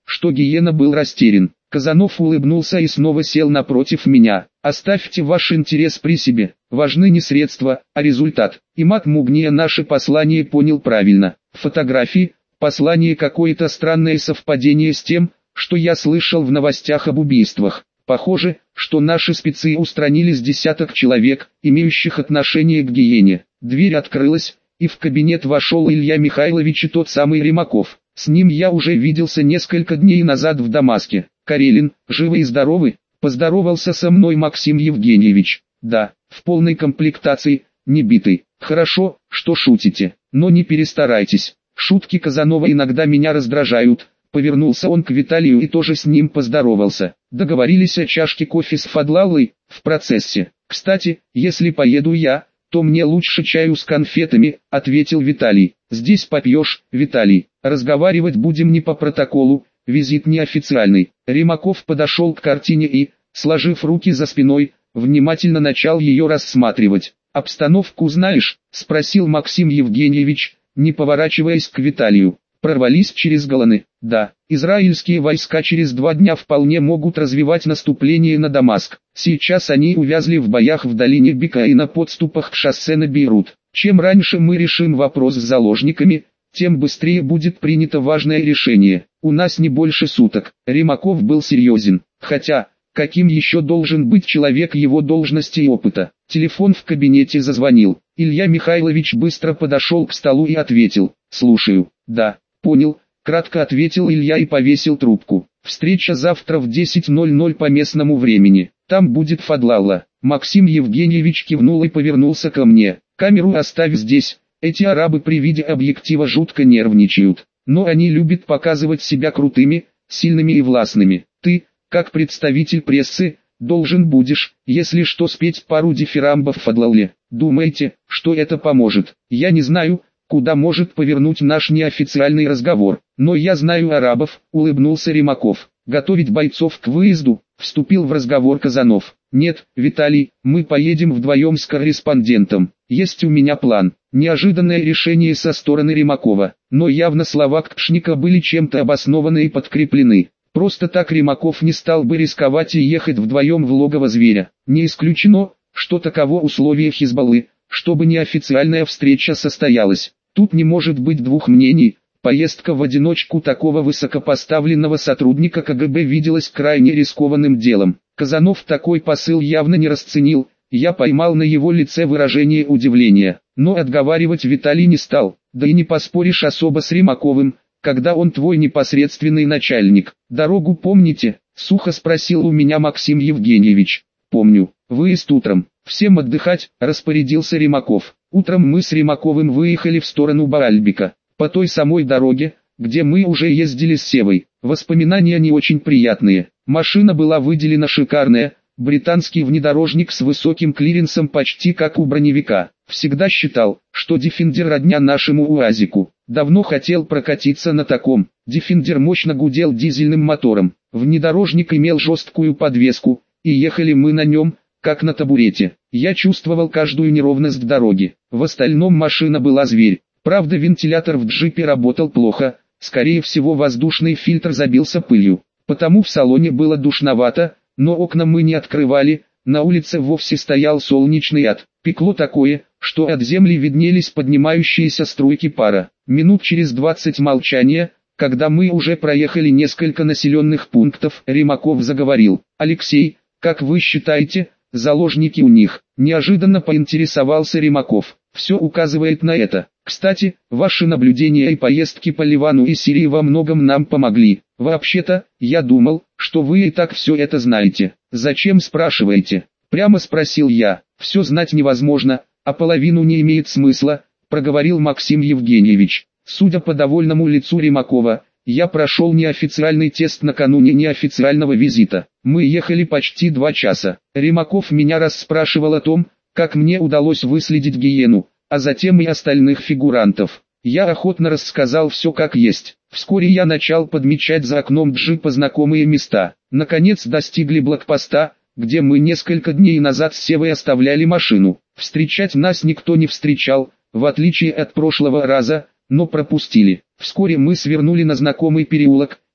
что Гиена был растерян. Казанов улыбнулся и снова сел напротив меня. «Оставьте ваш интерес при себе, важны не средства, а результат». И маг Мугния наше послание понял правильно. Фотографии, послание какое-то странное совпадение с тем, что я слышал в новостях об убийствах. Похоже, что наши спецы устранили с десяток человек, имеющих отношение к Гиене. Дверь открылась, и в кабинет вошел Илья Михайлович и тот самый Римаков. С ним я уже виделся несколько дней назад в Дамаске. «Карелин, живы и здоровы?» – поздоровался со мной Максим Евгеньевич. «Да, в полной комплектации, не битый». «Хорошо, что шутите, но не перестарайтесь. Шутки Казанова иногда меня раздражают». Повернулся он к Виталию и тоже с ним поздоровался. «Договорились о чашке кофе с Фадлалой?» «В процессе. Кстати, если поеду я, то мне лучше чаю с конфетами», — ответил Виталий. «Здесь попьешь, Виталий. Разговаривать будем не по протоколу, визит неофициальный». Римаков подошел к картине и, сложив руки за спиной, внимательно начал ее рассматривать. «Обстановку знаешь?» — спросил Максим Евгеньевич, не поворачиваясь к Виталию. «Прорвались через Голаны?» «Да, израильские войска через 2 дня вполне могут развивать наступление на Дамаск. Сейчас они увязли в боях в долине Бека и на подступах к шоссе на Бейрут. Чем раньше мы решим вопрос с заложниками, тем быстрее будет принято важное решение. У нас не больше суток». Римаков был серьезен. Хотя, каким еще должен быть человек его должности и опыта? Телефон в кабинете зазвонил. Илья Михайлович быстро подошел к столу и ответил: «Слушаю». «Да, понял», — кратко ответил Илья и повесил трубку. «Встреча завтра в 10:00 по местному времени. Там будет Фадлалла». Максим Евгеньевич кивнул и повернулся ко мне. «Камеру оставь здесь. Эти арабы при виде объектива жутко нервничают. Но они любят показывать себя крутыми, сильными и властными. Ты, как представитель прессы, должен будешь, если что, спеть пару дифирамбов Фадлалле. Думаете, что это поможет? Я не знаю, куда может повернуть наш неофициальный разговор. Но я знаю арабов», — улыбнулся Римаков. «Готовить бойцов к выезду?» — вступил в разговор Казанов. «Нет, Виталий, мы поедем вдвоем с корреспондентом. Есть у меня план». Неожиданное решение со стороны Римакова, но явно слова Кшника были чем-то обоснованы и подкреплены. Просто так Римаков не стал бы рисковать и ехать вдвоем в логово зверя. Не исключено, что таково условие Хизбаллы, чтобы неофициальная встреча состоялась. Тут не может быть двух мнений. Поездка в одиночку такого высокопоставленного сотрудника КГБ виделась крайне рискованным делом. Казанов такой посыл явно не расценил. Я поймал на его лице выражение удивления, но отговаривать Виталий не стал. Да и не поспоришь особо с Римаковым, когда он твой непосредственный начальник. «Дорогу помните?» — сухо спросил у меня Максим Евгеньевич. «Помню. Выезд утром. Всем отдыхать», — распорядился Римаков. Утром мы с Римаковым выехали в сторону Баальбека, по той самой дороге, где мы уже ездили с Севой. Воспоминания не очень приятные. Машина была выделена шикарная, британский внедорожник с высоким клиренсом почти как у броневика. Всегда считал, что Defender родня нашему УАЗику. Давно хотел прокатиться на таком. Defender мощно гудел дизельным мотором. Внедорожник имел жесткую подвеску, и ехали мы на нем, как на табурете. Я чувствовал каждую неровность дороги. В остальном машина была зверь. Правда, вентилятор в джипе работал плохо, скорее всего воздушный фильтр забился пылью. Потому в салоне было душновато, но окна мы не открывали, на улице вовсе стоял солнечный ад. Пекло такое, что от земли виднелись поднимающиеся струйки пара. Минут через 20 молчания, когда мы уже проехали несколько населенных пунктов, Римаков заговорил: «Алексей, как вы считаете, заложники у них?» Неожиданно поинтересовался Римаков. «Все указывает на это. Кстати, ваши наблюдения и поездки по Ливану и Сирии во многом нам помогли. Вообще-то, я думал, что вы и так все это знаете. Зачем спрашиваете?» Прямо спросил я. «Все знать невозможно, а половину не имеет смысла», проговорил Максим Евгеньевич. Судя по довольному лицу Римакова, я прошел неофициальный тест накануне неофициального визита. Мы ехали почти 2 часа. Римаков меня расспрашивал о том, как мне удалось выследить Гиену, а затем и остальных фигурантов. Я охотно рассказал все как есть. Вскоре я начал подмечать за окном джипа знакомые места. Наконец достигли блокпоста, где мы несколько дней назад с Севой оставляли машину. Встречать нас никто не встречал, в отличие от прошлого раза, но пропустили. Вскоре мы свернули на знакомый переулок,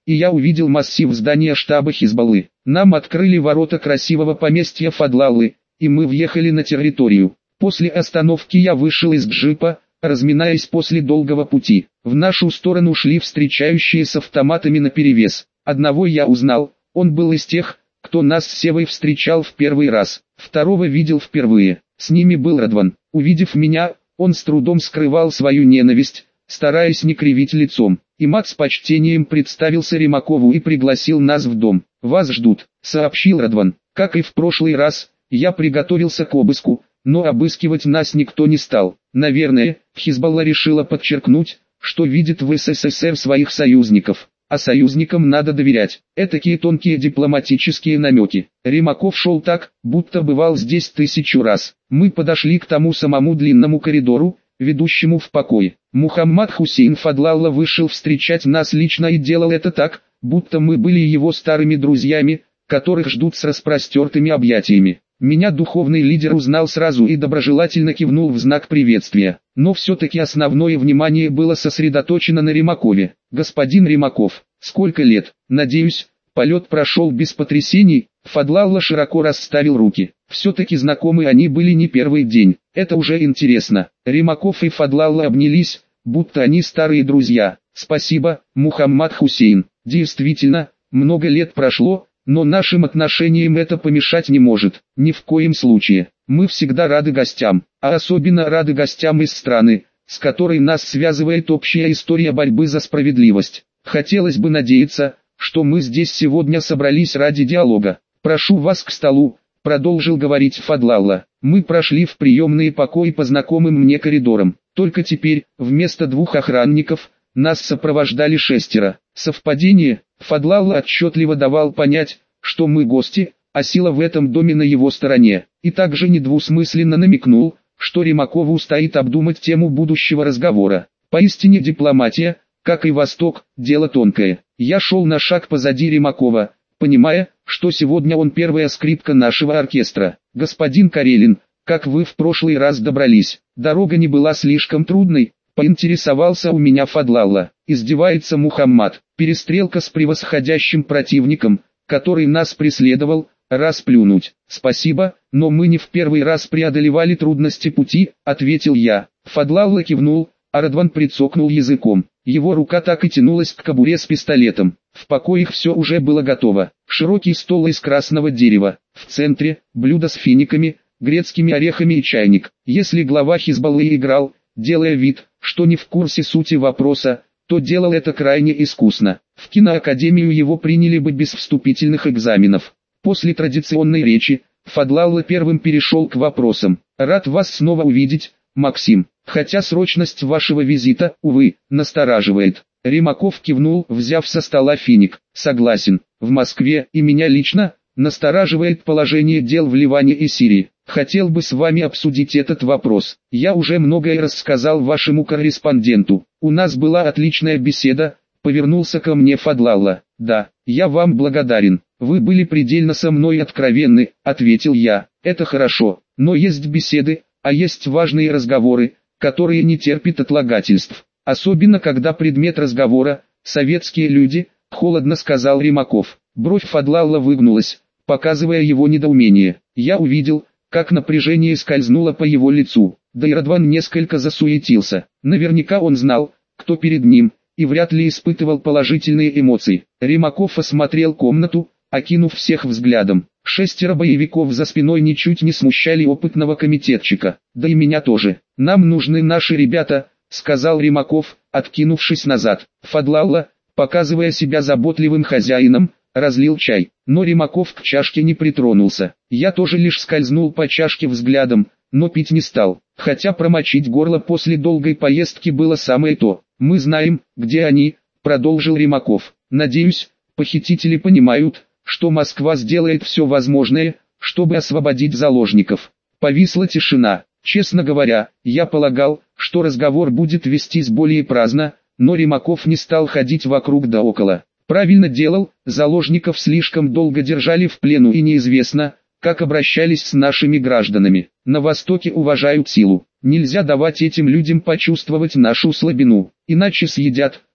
и я увидел массив здания штаба Хизбаллы. Нам открыли ворота красивого поместья Фадлаллы, и мы въехали на территорию. После остановки я вышел из джипа, разминаясь после долгого пути. В нашу сторону шли встречающие с автоматами наперевес. Одного я узнал, он был из тех, кто нас с Севой встречал в первый раз. Второго видел впервые. С ними был Радван. Увидев меня, он с трудом скрывал свою ненависть, стараясь не кривить лицом. Имад с почтением представился Римакову и пригласил нас в дом. «Вас ждут», — сообщил Радван. Как и в прошлый раз, я приготовился к обыску, но обыскивать нас никто не стал. Наверное, Хизбалла решила подчеркнуть, что видит в СССР своих союзников. А союзникам надо доверять. Этакие тонкие дипломатические намеки. Римаков шел так, будто бывал здесь 1000 раз. Мы подошли к тому самому длинному коридору, ведущему в покой. Мухаммад Хусейн Фадлалла вышел встречать нас лично и делал это так, будто мы были его старыми друзьями, которых ждут с распростертыми объятиями. Меня духовный лидер узнал сразу и доброжелательно кивнул в знак приветствия. Но все-таки основное внимание было сосредоточено на Римакове. «Господин Римаков, сколько лет? Надеюсь, полет прошел без потрясений?» Фадлалла широко расставил руки. Все-таки знакомы они были не первый день. Это уже интересно. Римаков и Фадлалла обнялись, будто они старые друзья. «Спасибо, Мухаммад Хусейн. Действительно, много лет прошло, но нашим отношениям это помешать не может. Ни в коем случае. Мы всегда рады гостям, а особенно рады гостям из страны, с которой нас связывает общая история борьбы за справедливость. Хотелось бы надеяться, что мы здесь сегодня собрались ради диалога. Прошу вас к столу», — продолжил говорить Фадлалла. Мы прошли в приемные покои по знакомым мне коридорам. Только теперь, вместо 2 охранников, нас сопровождали 6. Совпадение? Фадлалла отчетливо давал понять, что мы гости, а сила в этом доме на его стороне. И также недвусмысленно намекнул, что Римакову стоит обдумать тему будущего разговора. Поистине дипломатия, как и Восток, дело тонкое. Я шел на шаг позади Римакова, понимая, что сегодня он первая скрипка нашего оркестра. «Господин Карелин, как вы в прошлый раз добрались? Дорога не была слишком трудной?» Поинтересовался у меня Фадлалла. Издевается Мухаммад. Перестрелка с превосходящим противником, который нас преследовал, расплюнуть. «Спасибо, но мы не в первый раз преодолевали трудности пути», — ответил я. Фадлалла кивнул, а Радван прицокнул языком. Его рука так и тянулась к кобуре с пистолетом. В покоях все уже было готово. Широкий стол из красного дерева. В центре — блюдо с финиками, грецкими орехами и чайник. Если глава Хизбаллы играл, делая вид, что не в курсе сути вопроса, то делал это крайне искусно. В киноакадемию его приняли бы без вступительных экзаменов. После традиционной речи, Фадлалла первым перешел к вопросам. «Рад вас снова увидеть, Максим, хотя срочность вашего визита, увы, настораживает». Римаков кивнул, взяв со стола финик. «Согласен, в Москве и меня лично настораживает положение дел в Ливане и Сирии. Хотел бы с вами обсудить этот вопрос. Я уже многое рассказал вашему корреспонденту. У нас была отличная беседа», — повернулся ко мне Фадлалла. «Да, я вам благодарен. Вы были предельно со мной откровенны», — ответил я. «Это хорошо, но есть беседы, а есть важные разговоры, которые не терпят отлагательств. Особенно когда предмет разговора — советские люди», — холодно сказал Римаков. Бровь Фадлалла выгнулась, показывая его недоумение. Я увидел, как напряжение скользнуло по его лицу. Да и Радван несколько засуетился. Наверняка он знал, кто перед ним, и вряд ли испытывал положительные эмоции. Римаков осмотрел комнату, окинув всех взглядом. 6 боевиков за спиной ничуть не смущали опытного комитетчика. «Да и меня тоже. Нам нужны наши ребята», — сказал Римаков, откинувшись назад. Фадлалла, показывая себя заботливым хозяином, разлил чай, но Римаков к чашке не притронулся. Я тоже лишь скользнул по чашке взглядом, но пить не стал, хотя промочить горло после долгой поездки было самое то. «Мы знаем, где они», — продолжил Римаков. «Надеюсь, похитители понимают, что Москва сделает все возможное, чтобы освободить заложников». Повисла тишина. Честно говоря, я полагал, что разговор будет вестись более праздно, но Римаков не стал ходить вокруг да около. Правильно делал, заложников слишком долго держали в плену и неизвестно, как обращались с нашими гражданами. На Востоке уважают силу. Нельзя давать этим людям почувствовать нашу слабину, иначе съедят,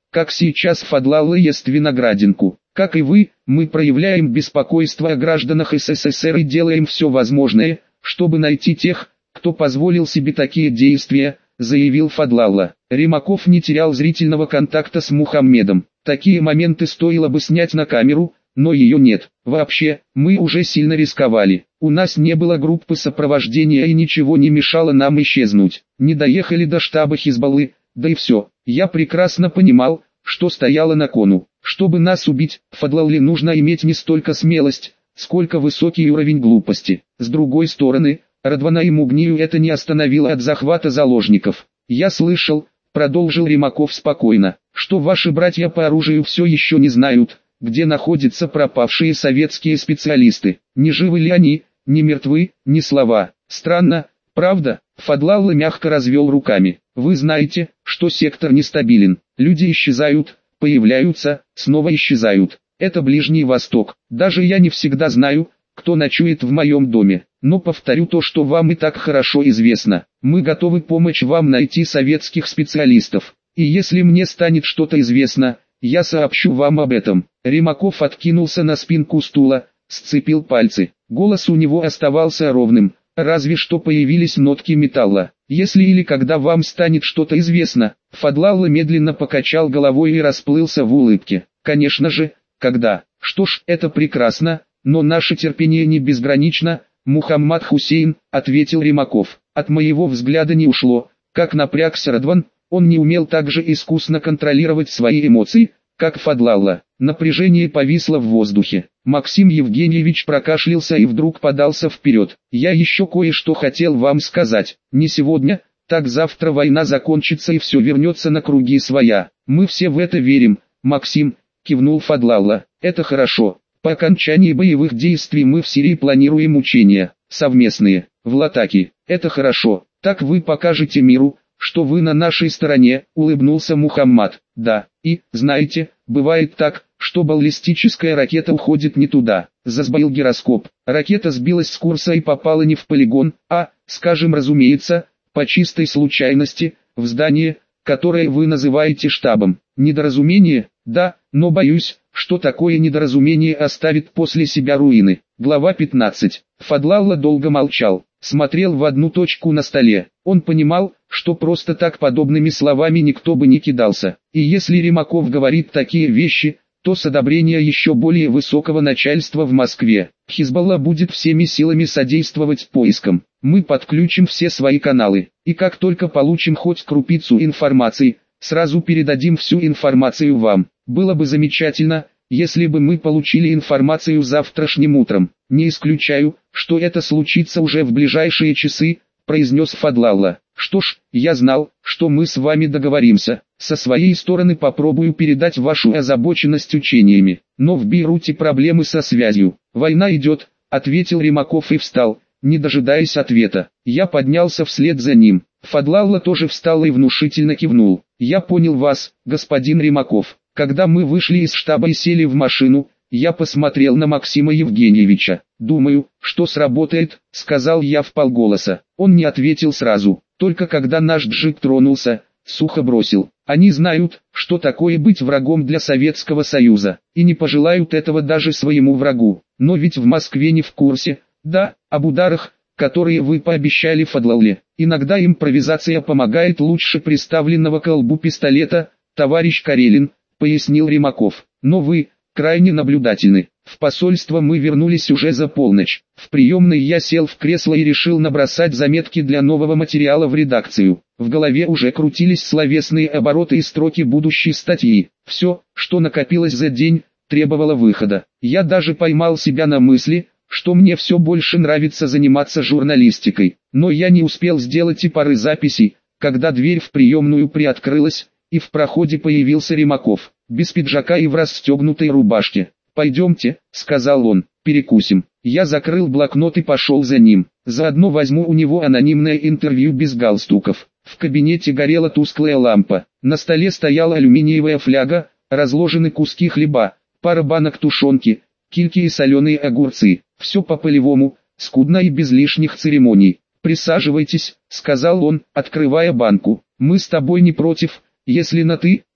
как сейчас Фадлалла ест виноградинку. Как и вы, мы проявляем беспокойство о гражданах СССР и делаем все возможное, чтобы найти тех, кто позволил себе такие действия, заявил Фадлалла. Римаков не терял зрительного контакта с Мухаммедом. Такие моменты стоило бы снять на камеру, но ее нет. Вообще, мы уже сильно рисковали. У нас не было группы сопровождения и ничего не мешало нам исчезнуть. Не доехали до штаба Хизбаллы, да и все. Я прекрасно понимал, что стояло на кону. Чтобы нас убить, Фадлалле нужно иметь не столько смелость, сколько высокий уровень глупости. С другой стороны, Радвана и Мугнию это не остановило от захвата заложников. Я слышал, продолжил Римаков спокойно, что ваши братья по оружию все еще не знают, где находятся пропавшие советские специалисты. Не живы ли они, не мертвы, ни слова. Странно, правда? Фадлалла мягко развел руками. Вы знаете, что сектор нестабилен. Люди исчезают, появляются, снова исчезают. Это Ближний Восток. Даже я не всегда знаю, кто ночует в моем доме. Но повторю то, что вам и так хорошо известно. Мы готовы помочь вам найти советских специалистов. И если мне станет что-то известно, я сообщу вам об этом. Римаков откинулся на спинку стула, сцепил пальцы. Голос у него оставался ровным, разве что появились нотки металла. Если или когда вам станет что-то известно, Фадлалла медленно покачал головой и расплылся в улыбке. Конечно же, когда. Что ж, это прекрасно, но наше терпение не безгранично, Мухаммад Хусейн, ответил Римаков. От моего взгляда не ушло, как напрягся Радван, он не умел так же искусно контролировать свои эмоции, как Фадлалла. Напряжение повисло в воздухе. Максим Евгеньевич прокашлялся и вдруг подался вперед. Я еще кое-что хотел вам сказать. Не сегодня, так завтра война закончится и все вернется на круги своя. Мы все в это верим, Максим, кивнул Фадлалла. Это хорошо. По окончании боевых действий мы в Сирии планируем учения, совместные, в Латаки. Это хорошо. Так вы покажете миру, что вы на нашей стороне, улыбнулся Мухаммад. Да, и, знаете, бывает так, что баллистическая ракета уходит не туда. Засбоил гироскоп. Ракета сбилась с курса и попала не в полигон, а, скажем разумеется, по чистой случайности, в здание, которое вы называете штабом. Недоразумение? Да, но боюсь, что такое недоразумение оставит после себя руины. Глава 15. Фадлалла долго молчал, смотрел в одну точку на столе. Он понимал, что просто так подобными словами никто бы не кидался. И если Римаков говорит такие вещи, то с одобрения еще более высокого начальства в Москве. Хизбалла будет всеми силами содействовать поискам. Мы подключим все свои каналы. И как только получим хоть крупицу информации, сразу передадим всю информацию вам. Было бы замечательно, если бы мы получили информацию завтрашним утром. Не исключаю, что это случится уже в ближайшие часы, произнес Фадлалла. Что ж, я знал, что мы с вами договоримся. Со своей стороны попробую передать вашу озабоченность учениями. Но в Бейруте проблемы со связью. Война идет, ответил Римаков и встал, не дожидаясь ответа. Я поднялся вслед за ним. Фадлалла тоже встал и внушительно кивнул. Я понял вас, господин Римаков. Когда мы вышли из штаба и сели в машину, я посмотрел на Максима Евгеньевича. «Думаю, что сработает», — сказал я вполголоса. Он не ответил сразу, только когда наш джип тронулся, сухо бросил. «Они знают, что такое быть врагом для Советского Союза, и не пожелают этого даже своему врагу. Но ведь в Москве не в курсе, да, об ударах, которые вы пообещали Фадлалле. Иногда импровизация помогает лучше приставленного к колбу пистолета, товарищ Карелин», — пояснил Римаков. «Но вы крайне наблюдательны. В посольство мы вернулись уже за полночь. В приемной я сел в кресло и решил набросать заметки для нового материала в редакцию. В голове уже крутились словесные обороты и строки будущей статьи. Все, что накопилось за день, требовало выхода. Я даже поймал себя на мысли, что мне все больше нравится заниматься журналистикой. Но я не успел сделать и пары записей, когда дверь в приемную приоткрылась, и в проходе появился Римаков, без пиджака и в расстегнутой рубашке. «Пойдемте», — сказал он, — «перекусим». Я закрыл блокнот и пошел за ним. Заодно возьму у него анонимное интервью без галстуков. В кабинете горела тусклая лампа. На столе стояла алюминиевая фляга, разложены куски хлеба, пара банок тушенки, кильки и соленые огурцы. Все по-полевому, скудно и без лишних церемоний. «Присаживайтесь», — сказал он, открывая банку. «Мы с тобой не против, если на «ты»,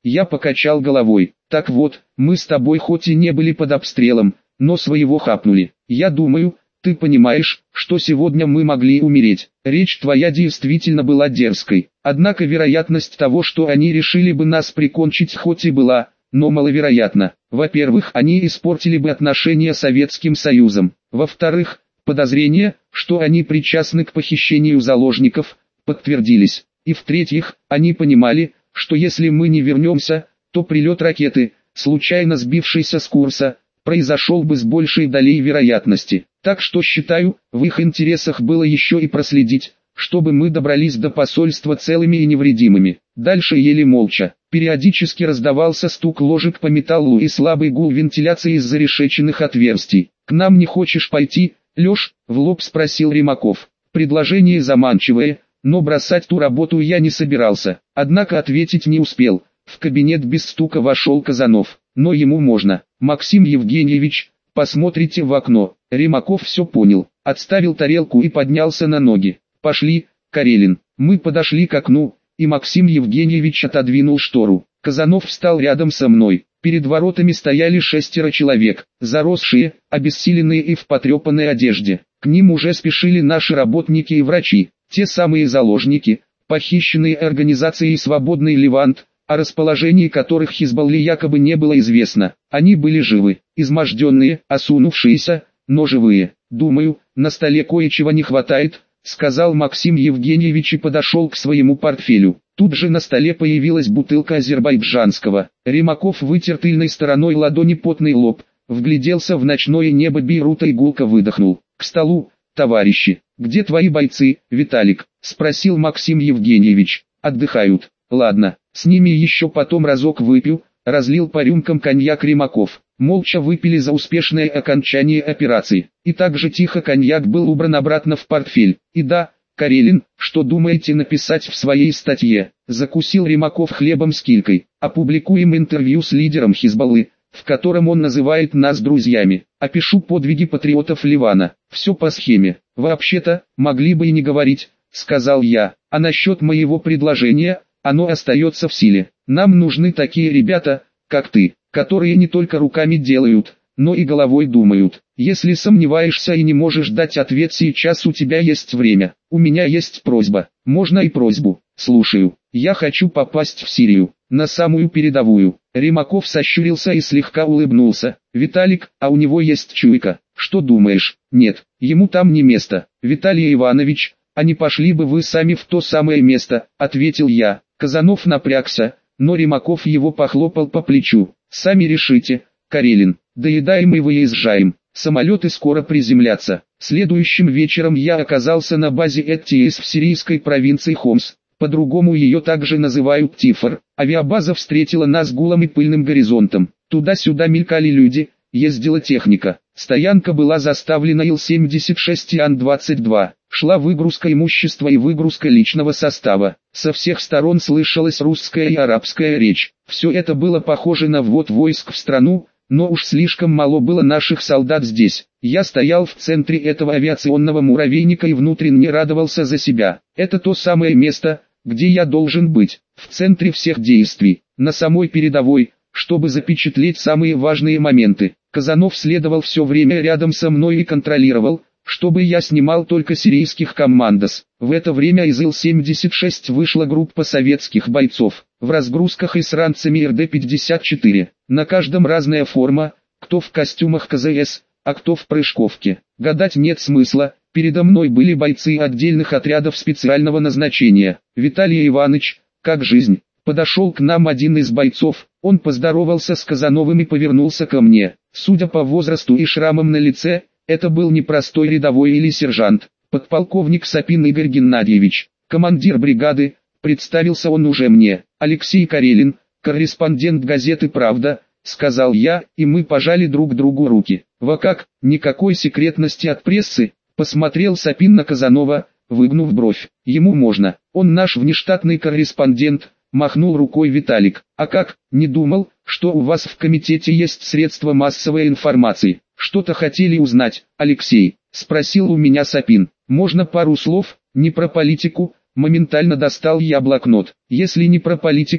Я покачал головой. Так вот, мы с тобой хоть и не были под обстрелом, но своего хапнули. Я думаю, ты понимаешь, что сегодня мы могли умереть. Речь твоя действительно была дерзкой. Однако вероятность того, что они решили бы нас прикончить, хоть и была, но маловероятно. Во-первых, они испортили бы отношения с Советским Союзом. Во-вторых, подозрения, что они причастны к похищению заложников, подтвердились. И в-третьих, они понимали, что если мы не вернемся, то прилет ракеты, случайно сбившейся с курса, произошел бы с большей долей вероятности. Так что считаю, в их интересах было еще и проследить, чтобы мы добрались до посольства целыми и невредимыми. Дальше ели молча. Периодически раздавался стук ложек по металлу и слабый гул вентиляции из зарешеченных отверстий. «К нам не хочешь пойти, Леш?» — в лоб спросил Римаков. Предложение заманчивое, но бросать ту работу я не собирался. Однако ответить не успел. В кабинет без стука вошел Казанов. Но ему можно. «Максим Евгеньевич, посмотрите в окно». Римаков все понял, отставил тарелку и поднялся на ноги. «Пошли, Карелин». Мы подошли к окну, и Максим Евгеньевич отодвинул штору. Казанов встал рядом со мной. Перед воротами стояли 6 человек, заросшие, обессиленные и в потрепанной одежде. К ним уже спешили наши работники и врачи, те самые заложники, похищенные организацией «Свободный Левант», о расположении которых Хизбалле якобы не было известно. Они были живы, изможденные, осунувшиеся, но живые. «Думаю, на столе кое-чего не хватает», — сказал Максим Евгеньевич и подошел к своему портфелю. Тут же на столе появилась бутылка азербайджанского. Римаков вытер тыльной стороной ладони потный лоб, вгляделся в ночное небо Бейрута и гулко выдохнул. «К столу, товарищи». «Где твои бойцы, Виталик?» — спросил Максим Евгеньевич. «Отдыхают». «Ладно, с ними еще потом разок выпью», — разлил по рюмкам коньяк Римаков. Молча выпили за успешное окончание операции. И так же тихо коньяк был убран обратно в портфель. «И да, Карелин, что думаете написать в своей статье?» — закусил Римаков хлебом с килькой. «Опубликуем интервью с лидером Хизбаллы, в котором он называет нас друзьями. Опишу подвиги патриотов Ливана. Все по схеме. Вообще-то, могли бы и не говорить», — сказал я. «А насчет моего предложения, оно остается в силе. Нам нужны такие ребята, как ты, которые не только руками делают, но и головой думают. Если сомневаешься и не можешь дать ответ сейчас, у тебя есть время. У меня есть просьба». «Можно и просьбу. Слушаю». «Я хочу попасть в Сирию, на самую передовую». Римаков сощурился и слегка улыбнулся. «Виталик, а у него есть чуйка. Что думаешь?» «Нет, ему там не место. Виталий Иванович, а не пошли бы вы сами в то самое место?» — ответил я. Казанов напрягся, но Римаков его похлопал по плечу. «Сами решите, Карелин. Доедаем и выезжаем. Самолеты скоро приземлятся». Следующим вечером я оказался на базе ЭТС в сирийской провинции Хомс. По-другому ее также называют Тифр. Авиабаза встретила нас гулом и пыльным горизонтом. Туда-сюда мелькали люди, ездила техника. Стоянка была заставлена Ил-76 и Ан-22. Шла выгрузка имущества и выгрузка личного состава. Со всех сторон слышалась русская и арабская речь. Все это было похоже на ввод войск в страну, но уж слишком мало было наших солдат здесь. Я стоял в центре этого авиационного муравейника и внутренне радовался за себя. Это то самое место, где я должен быть, в центре всех действий, на самой передовой, чтобы запечатлеть самые важные моменты. Казанов следовал все время рядом со мной и контролировал, чтобы я снимал только сирийских командос. В это время из Ил-76 вышла группа советских бойцов, в разгрузках и с ранцами РД-54. На каждом разная форма, кто в костюмах КЗС, а кто в прыжковке. Гадать нет смысла, передо мной были бойцы отдельных отрядов специального назначения. «Виталий Иванович, как жизнь?» Подошел к нам один из бойцов, он поздоровался с Казановым и повернулся ко мне. Судя по возрасту и шрамам на лице, это был не простой рядовой или сержант, подполковник Сапин Игорь Геннадьевич, командир бригады, представился он уже мне. «Алексей Карелин, корреспондент газеты «Правда», — сказал я, и мы пожали друг другу руки. «Во как, никакой секретности от прессы?» — посмотрел Сапин на Казанова, выгнув бровь. «Ему можно, он наш внештатный корреспондент», — махнул рукой Виталик. «А как, не думал, что у вас в комитете есть средства массовой информации?» «Что-то хотели узнать, Алексей?» — спросил у меня Сапин. «Можно пару слов, не про политику?» Моментально достал я блокнот. «Если не про политику,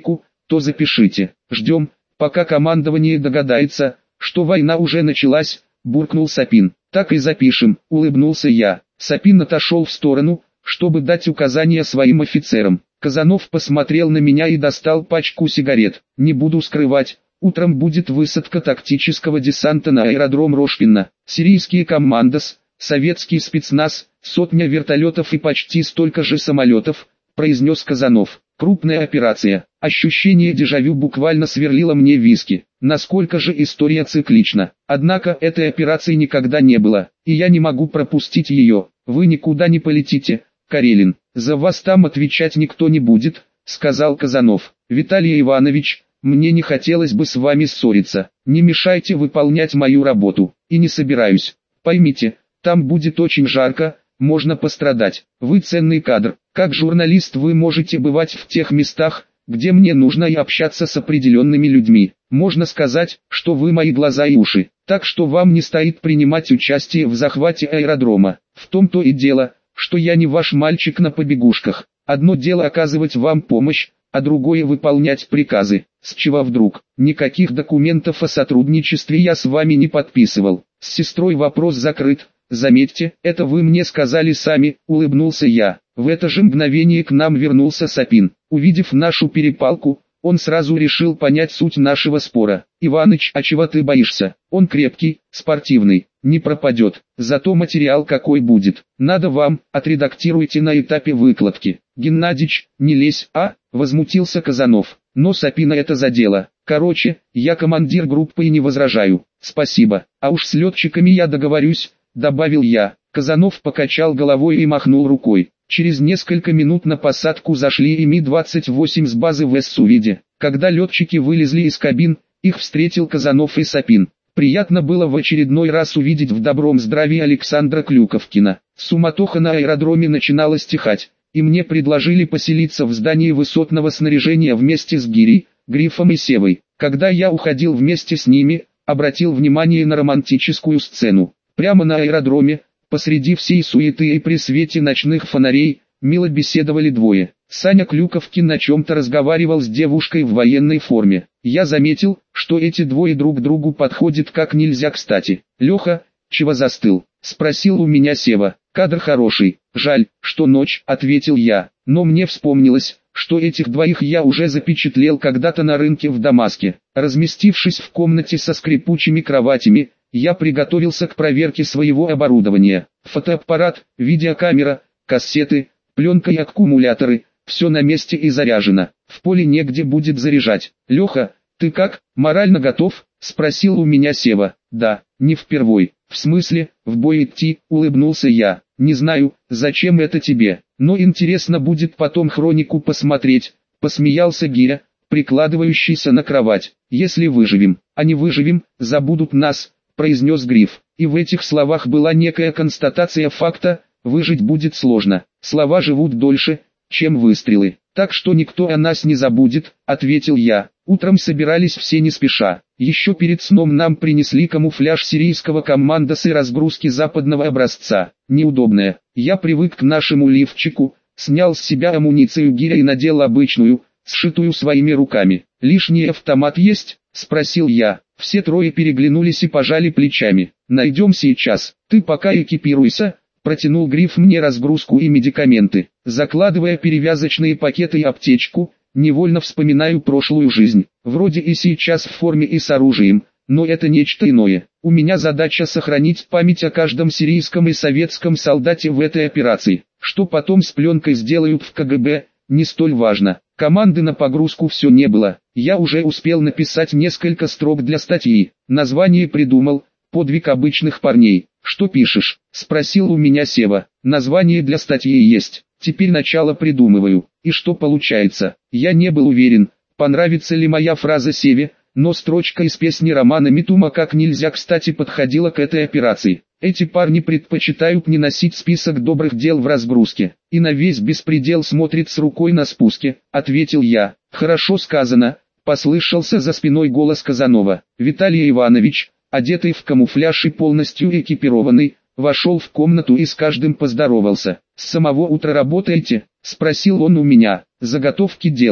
то запишите. Ждем, пока командование догадается, что война уже началась, буркнул Сапин. Так и запишем, улыбнулся я. Сапин отошел в сторону, чтобы дать указания своим офицерам. Казанов посмотрел на меня и достал пачку сигарет. Не буду скрывать, утром будет высадка тактического десанта на аэродром Рошпинна. Сирийские командос, советский спецназ, сотня вертолетов и почти столько же самолетов, произнес Казанов. Крупная операция. Ощущение дежавю буквально сверлило мне виски. Насколько же история циклична. Однако этой операции никогда не было, и я не могу пропустить ее. Вы никуда не полетите, Карелин. За вас там отвечать никто не будет, сказал Казанов. Виталий Иванович, мне не хотелось бы с вами ссориться. Не мешайте выполнять мою работу. И не собираюсь. Поймите, там будет очень жарко, можно пострадать. Вы ценный кадр. Как журналист вы можете бывать в тех местах, где мне нужно и общаться с определенными людьми. Можно сказать, что вы мои глаза и уши. Так что вам не стоит принимать участие в захвате аэродрома. В том-то и дело, что я не ваш мальчик на побегушках. Одно дело оказывать вам помощь, а другое выполнять приказы. С чего вдруг? Никаких документов о сотрудничестве я с вами не подписывал. С сестрой вопрос закрыт. Заметьте, это вы мне сказали сами, улыбнулся я. В это же мгновение к нам вернулся Сапин. Увидев нашу перепалку, он сразу решил понять суть нашего спора. «Иваныч, а чего ты боишься? Он крепкий, спортивный, не пропадет. Зато материал какой будет. Надо вам, отредактируйте на этапе выкладки». «Геннадич, не лезь, возмутился Казанов. Но Сапина это задело. «Короче, я командир группы и не возражаю. Спасибо. А уж с летчиками я договорюсь», добавил я. Казанов покачал головой и махнул рукой. Через несколько минут на посадку зашли и Ми-28 с базы в Эссувиде. Когда летчики вылезли из кабин, их встретил Казанов и Сапин. Приятно было в очередной раз увидеть в добром здравии Александра Клюковкина. Суматоха на аэродроме начинала стихать, и мне предложили поселиться в здании высотного снаряжения вместе с Гирей, Грифом и Севой. Когда я уходил вместе с ними, обратил внимание на романтическую сцену. Прямо на аэродроме, посреди всей суеты и при свете ночных фонарей, мило беседовали двое. Саня Клюковкин о чем-то разговаривал с девушкой в военной форме. Я заметил, что эти двое друг другу подходят как нельзя кстати. «Леха, чего застыл?» — спросил у меня Сева. «Кадр хороший, жаль, что ночь», — ответил я. Но мне вспомнилось, что этих двоих я уже запечатлел когда-то на рынке в Дамаске. Разместившись в комнате со скрипучими кроватями, я приготовился к проверке своего оборудования. Фотоаппарат, видеокамера, кассеты, пленка и аккумуляторы, все на месте и заряжено. В поле негде будет заряжать. «Леха, ты как, морально готов?» — спросил у меня Сева. «Да, не впервой». «В смысле, в бой идти?» — улыбнулся я. «Не знаю, зачем это тебе, но интересно будет потом хронику посмотреть», — посмеялся Гиря, прикладывающийся на кровать. «Если выживем, а не выживем, забудут нас», — произнес Гриф. И в этих словах была некая констатация факта: выжить будет сложно. Слова живут дольше, чем выстрелы. «Так что никто о нас не забудет», — ответил я. Утром собирались все не спеша. Еще перед сном нам принесли камуфляж сирийского командоса и разгрузки западного образца. Неудобная. Я привык к нашему лифчику, снял с себя амуницию Гиря и надел обычную, сшитую своими руками. «Лишний автомат есть?» — спросил я. Все трое переглянулись и пожали плечами. «Найдем сейчас. Ты пока экипируйся», — протянул Гриф мне разгрузку и медикаменты. Закладывая перевязочные пакеты и аптечку, невольно вспоминаю прошлую жизнь. Вроде и сейчас в форме и с оружием, но это нечто иное. У меня задача сохранить память о каждом сирийском и советском солдате в этой операции. Что потом с пленкой сделают в КГБ, не столь важно. Команды на погрузку все не было. Я уже успел написать несколько строк для статьи. Название придумал: «Подвиг обычных парней». «Что пишешь?» — спросил у меня Сева. «Название для статьи есть. Теперь начало придумываю». И что получается? Я не был уверен, понравится ли моя фраза Севе, но строчка из песни Романа Митума как нельзя кстати подходила к этой операции. Эти парни предпочитают не носить список добрых дел в разгрузке, и на весь беспредел смотрят с рукой на спуске, ответил я. «Хорошо сказано», — послышался за спиной голос Казанова. Виталий Иванович, одетый в камуфляж и полностью экипированный, вошел в комнату и с каждым поздоровался. «С самого утра работаете?» — спросил он у меня. «Заготовки делаю.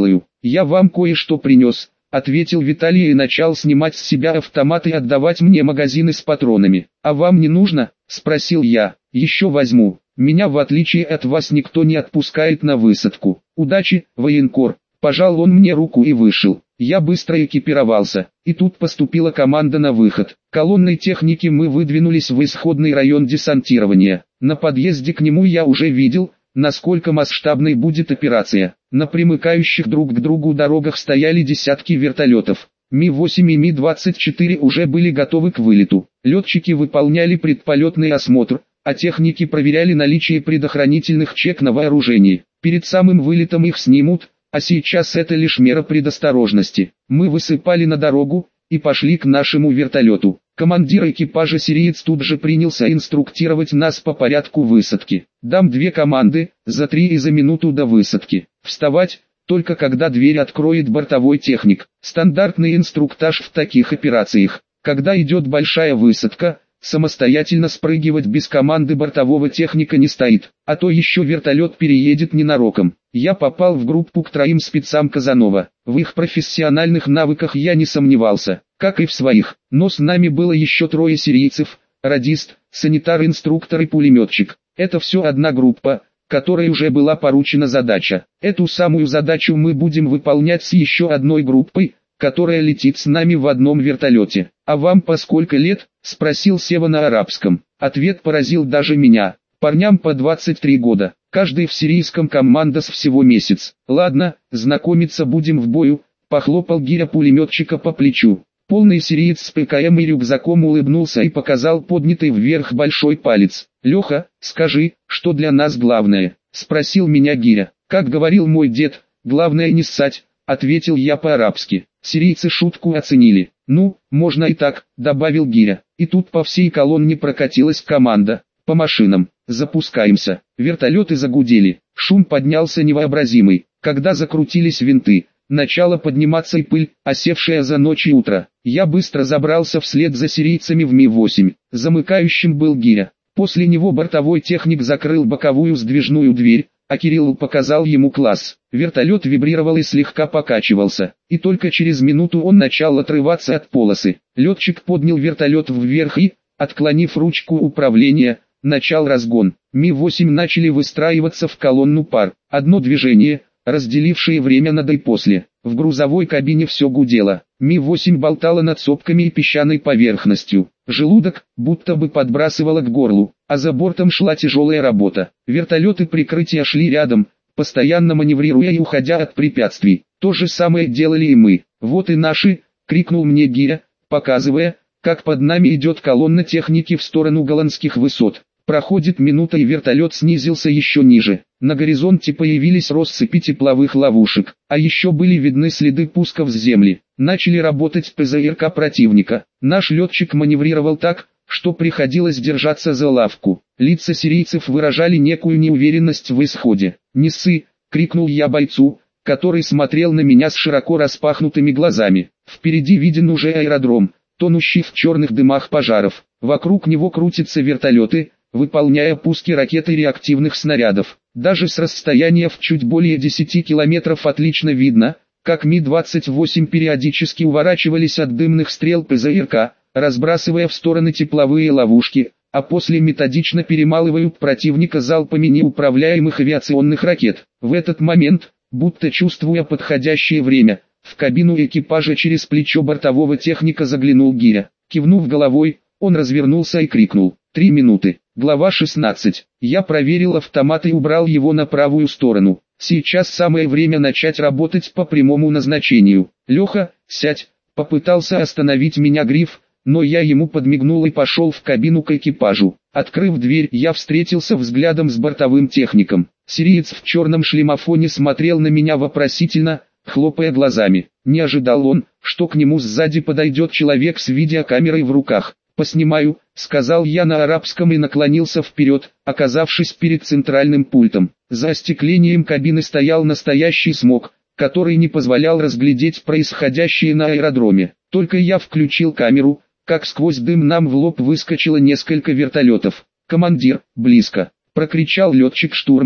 «Я вам кое-что принес», — ответил Виталий и начал снимать с себя автомат и отдавать мне магазины с патронами. «А вам не нужно?» — спросил я. «Еще возьму. Меня в отличие от вас никто не отпускает на высадку. Удачи, военкор». Пожал он мне руку и вышел. Я быстро экипировался, и тут поступила команда на выход. Колонной техники мы выдвинулись в исходный район десантирования. На подъезде к нему я уже видел, насколько масштабной будет операция. На примыкающих друг к другу дорогах стояли десятки вертолетов. Ми-8 и Ми-24 уже были готовы к вылету. Летчики выполняли предполетный осмотр, а техники проверяли наличие предохранительных чек на вооружении. Перед самым вылетом их снимут, а сейчас это лишь мера предосторожности. Мы высыпали на дорогу и пошли к нашему вертолету. Командир экипажа сириец тут же принялся инструктировать нас по порядку высадки. Дам 2 команды, за 3 и за минуту до высадки. Вставать, только когда дверь откроет бортовой техник. Стандартный инструктаж в таких операциях. Когда идет большая высадка, самостоятельно спрыгивать без команды бортового техника не стоит, а то еще вертолет переедет ненароком. Я попал в группу к 3 спецам Казанова. В их профессиональных навыках я не сомневался, как и в своих. Но с нами было еще 3 сирийцев: радист, санитар-инструктор и пулеметчик. Это все одна группа, которой уже была поручена задача. Эту самую задачу мы будем выполнять с еще одной группой, которая летит с нами в одном вертолете. «А вам по сколько лет?» — спросил Сева на арабском. Ответ поразил даже меня. Парням по 23 года, каждый в сирийском командос всего месяц. «Ладно, знакомиться будем в бою», — похлопал гиря пулеметчика по плечу. Полный сириец с ПКМ и рюкзаком улыбнулся и показал поднятый вверх большой палец. «Леха, скажи, что для нас главное?» — спросил меня гиря. «Как говорил мой дед, главное не ссать», — ответил я по-арабски. Сирийцы шутку оценили. «Ну, можно и так», — добавил гиря. И тут по всей колонне прокатилась команда. «По машинам, запускаемся». Вертолеты загудели. Шум поднялся невообразимый. Когда закрутились винты, начало подниматься и пыль, осевшая за ночь и утро. Я быстро забрался вслед за сирийцами в Ми-8. Замыкающим был гиря. После него бортовой техник закрыл боковую сдвижную дверь, а Кирилл показал ему класс. Вертолет вибрировал и слегка покачивался, и только через минуту он начал отрываться от полосы. Летчик поднял вертолет вверх и, отклонив ручку управления, начал разгон. Ми-8 начали выстраиваться в колонну пар. Одно движение, разделившее время на до и после. В грузовой кабине все гудело. Ми-8 болтала над сопками и песчаной поверхностью. Желудок будто бы подбрасывало к горлу, а за бортом шла тяжелая работа. Вертолеты прикрытия шли рядом, постоянно маневрируя и уходя от препятствий. То же самое делали и мы. «Вот и наши!» — крикнул мне гиря, показывая, как под нами идет колонна техники в сторону голландских высот. Проходит минута и вертолет снизился еще ниже. На горизонте появились россыпи тепловых ловушек, а еще были видны следы пусков с земли. Начали работать ПЗРК противника. Наш летчик маневрировал так, что приходилось держаться за лавку. Лица сирийцев выражали некую неуверенность в исходе. «Не ссы!» — крикнул я бойцу, который смотрел на меня с широко распахнутыми глазами. Впереди виден уже аэродром, тонущий в черных дымах пожаров. Вокруг него крутятся вертолеты, выполняя пуски ракет и реактивных снарядов. Даже с расстояния в чуть более 10 километров отлично видно, как Ми-28 периодически уворачивались от дымных стрел ПЗРК, разбрасывая в стороны тепловые ловушки, а после методично перемалывают противника залпами неуправляемых авиационных ракет. В этот момент, будто чувствуя подходящее время, в кабину экипажа через плечо бортового техника заглянул гиря. Кивнув головой, он развернулся и крикнул: «3 минуты». Глава 16. Я проверил автомат и убрал его на правую сторону. Сейчас самое время начать работать по прямому назначению. «Леха, сядь!» — попытался остановить меня Гриф, но я ему подмигнул и пошел в кабину к экипажу. Открыв дверь, я встретился взглядом с бортовым техником. Сириец в черном шлемофоне смотрел на меня вопросительно, хлопая глазами. Не ожидал он, что к нему сзади подойдет человек с видеокамерой в руках. «Поснимаю», — сказал я на арабском и наклонился вперед, оказавшись перед центральным пультом. За остеклением кабины стоял настоящий смог, который не позволял разглядеть происходящее на аэродроме. Только я включил камеру, как сквозь дым нам в лоб выскочило несколько вертолетов. «Командир, близко!» — прокричал летчик-штурман,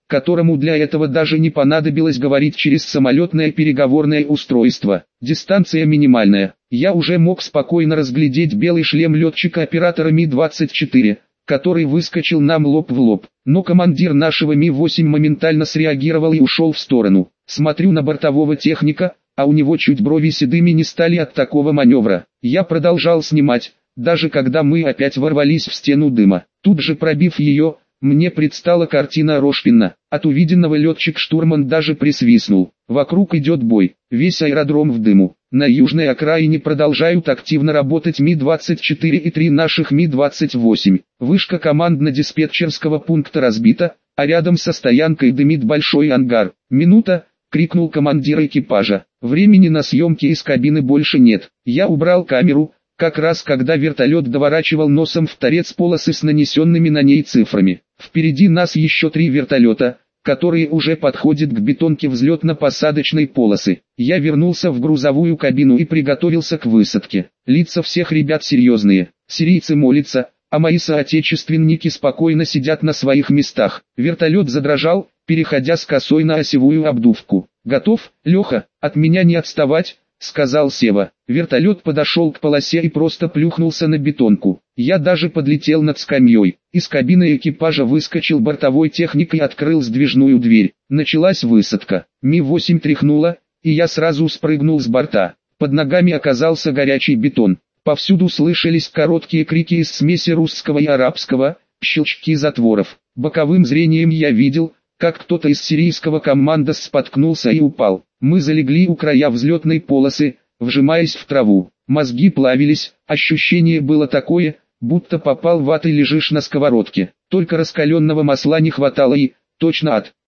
которому для этого даже не понадобилось говорить через самолетное переговорное устройство. Дистанция минимальная. Я уже мог спокойно разглядеть белый шлем летчика-оператора Ми-24, который выскочил нам лоб в лоб. Но командир нашего Ми-8 моментально среагировал и ушел в сторону. Смотрю на бортового техника, а у него чуть брови седыми не стали от такого маневра. Я продолжал снимать, даже когда мы опять ворвались в стену дыма. Тут же пробив ее, мне предстала картина Рошпина. От увиденного летчик-штурман даже присвистнул. Вокруг идет бой, весь аэродром в дыму. На южной окраине продолжают активно работать Ми-24 и 3 наших Ми-28. Вышка командно-диспетчерского пункта разбита, а рядом со стоянкой дымит большой ангар. «Минута!» — крикнул командир экипажа. «Времени на съемки из кабины больше нет». Я убрал камеру, как раз когда вертолет доворачивал носом в торец полосы с нанесенными на ней цифрами. Впереди нас еще 3 вертолета, которые уже подходят к бетонке взлетно-посадочной полосы. Я вернулся в грузовую кабину и приготовился к высадке. Лица всех ребят серьезные. Сирийцы молятся, а мои соотечественники спокойно сидят на своих местах. Вертолет задрожал, переходя с косой на осевую обдувку. «Готов, Леха, от меня не отставать», — сказал Сева. Вертолет подошел к полосе и просто плюхнулся на бетонку. Я даже подлетел над скамьей. Из кабины экипажа выскочил бортовой техник и открыл сдвижную дверь. Началась высадка. Ми-8 тряхнуло, и я сразу спрыгнул с борта. Под ногами оказался горячий бетон. Повсюду слышались короткие крики из смеси русского и арабского, щелчки затворов. Боковым зрением я видел, как кто-то из сирийского командос споткнулся и упал. Мы залегли у края взлетной полосы, вжимаясь в траву. Мозги плавились, ощущение было такое, будто попал в ад и лежишь на сковородке. Только раскаленного масла не хватало и, точно ад.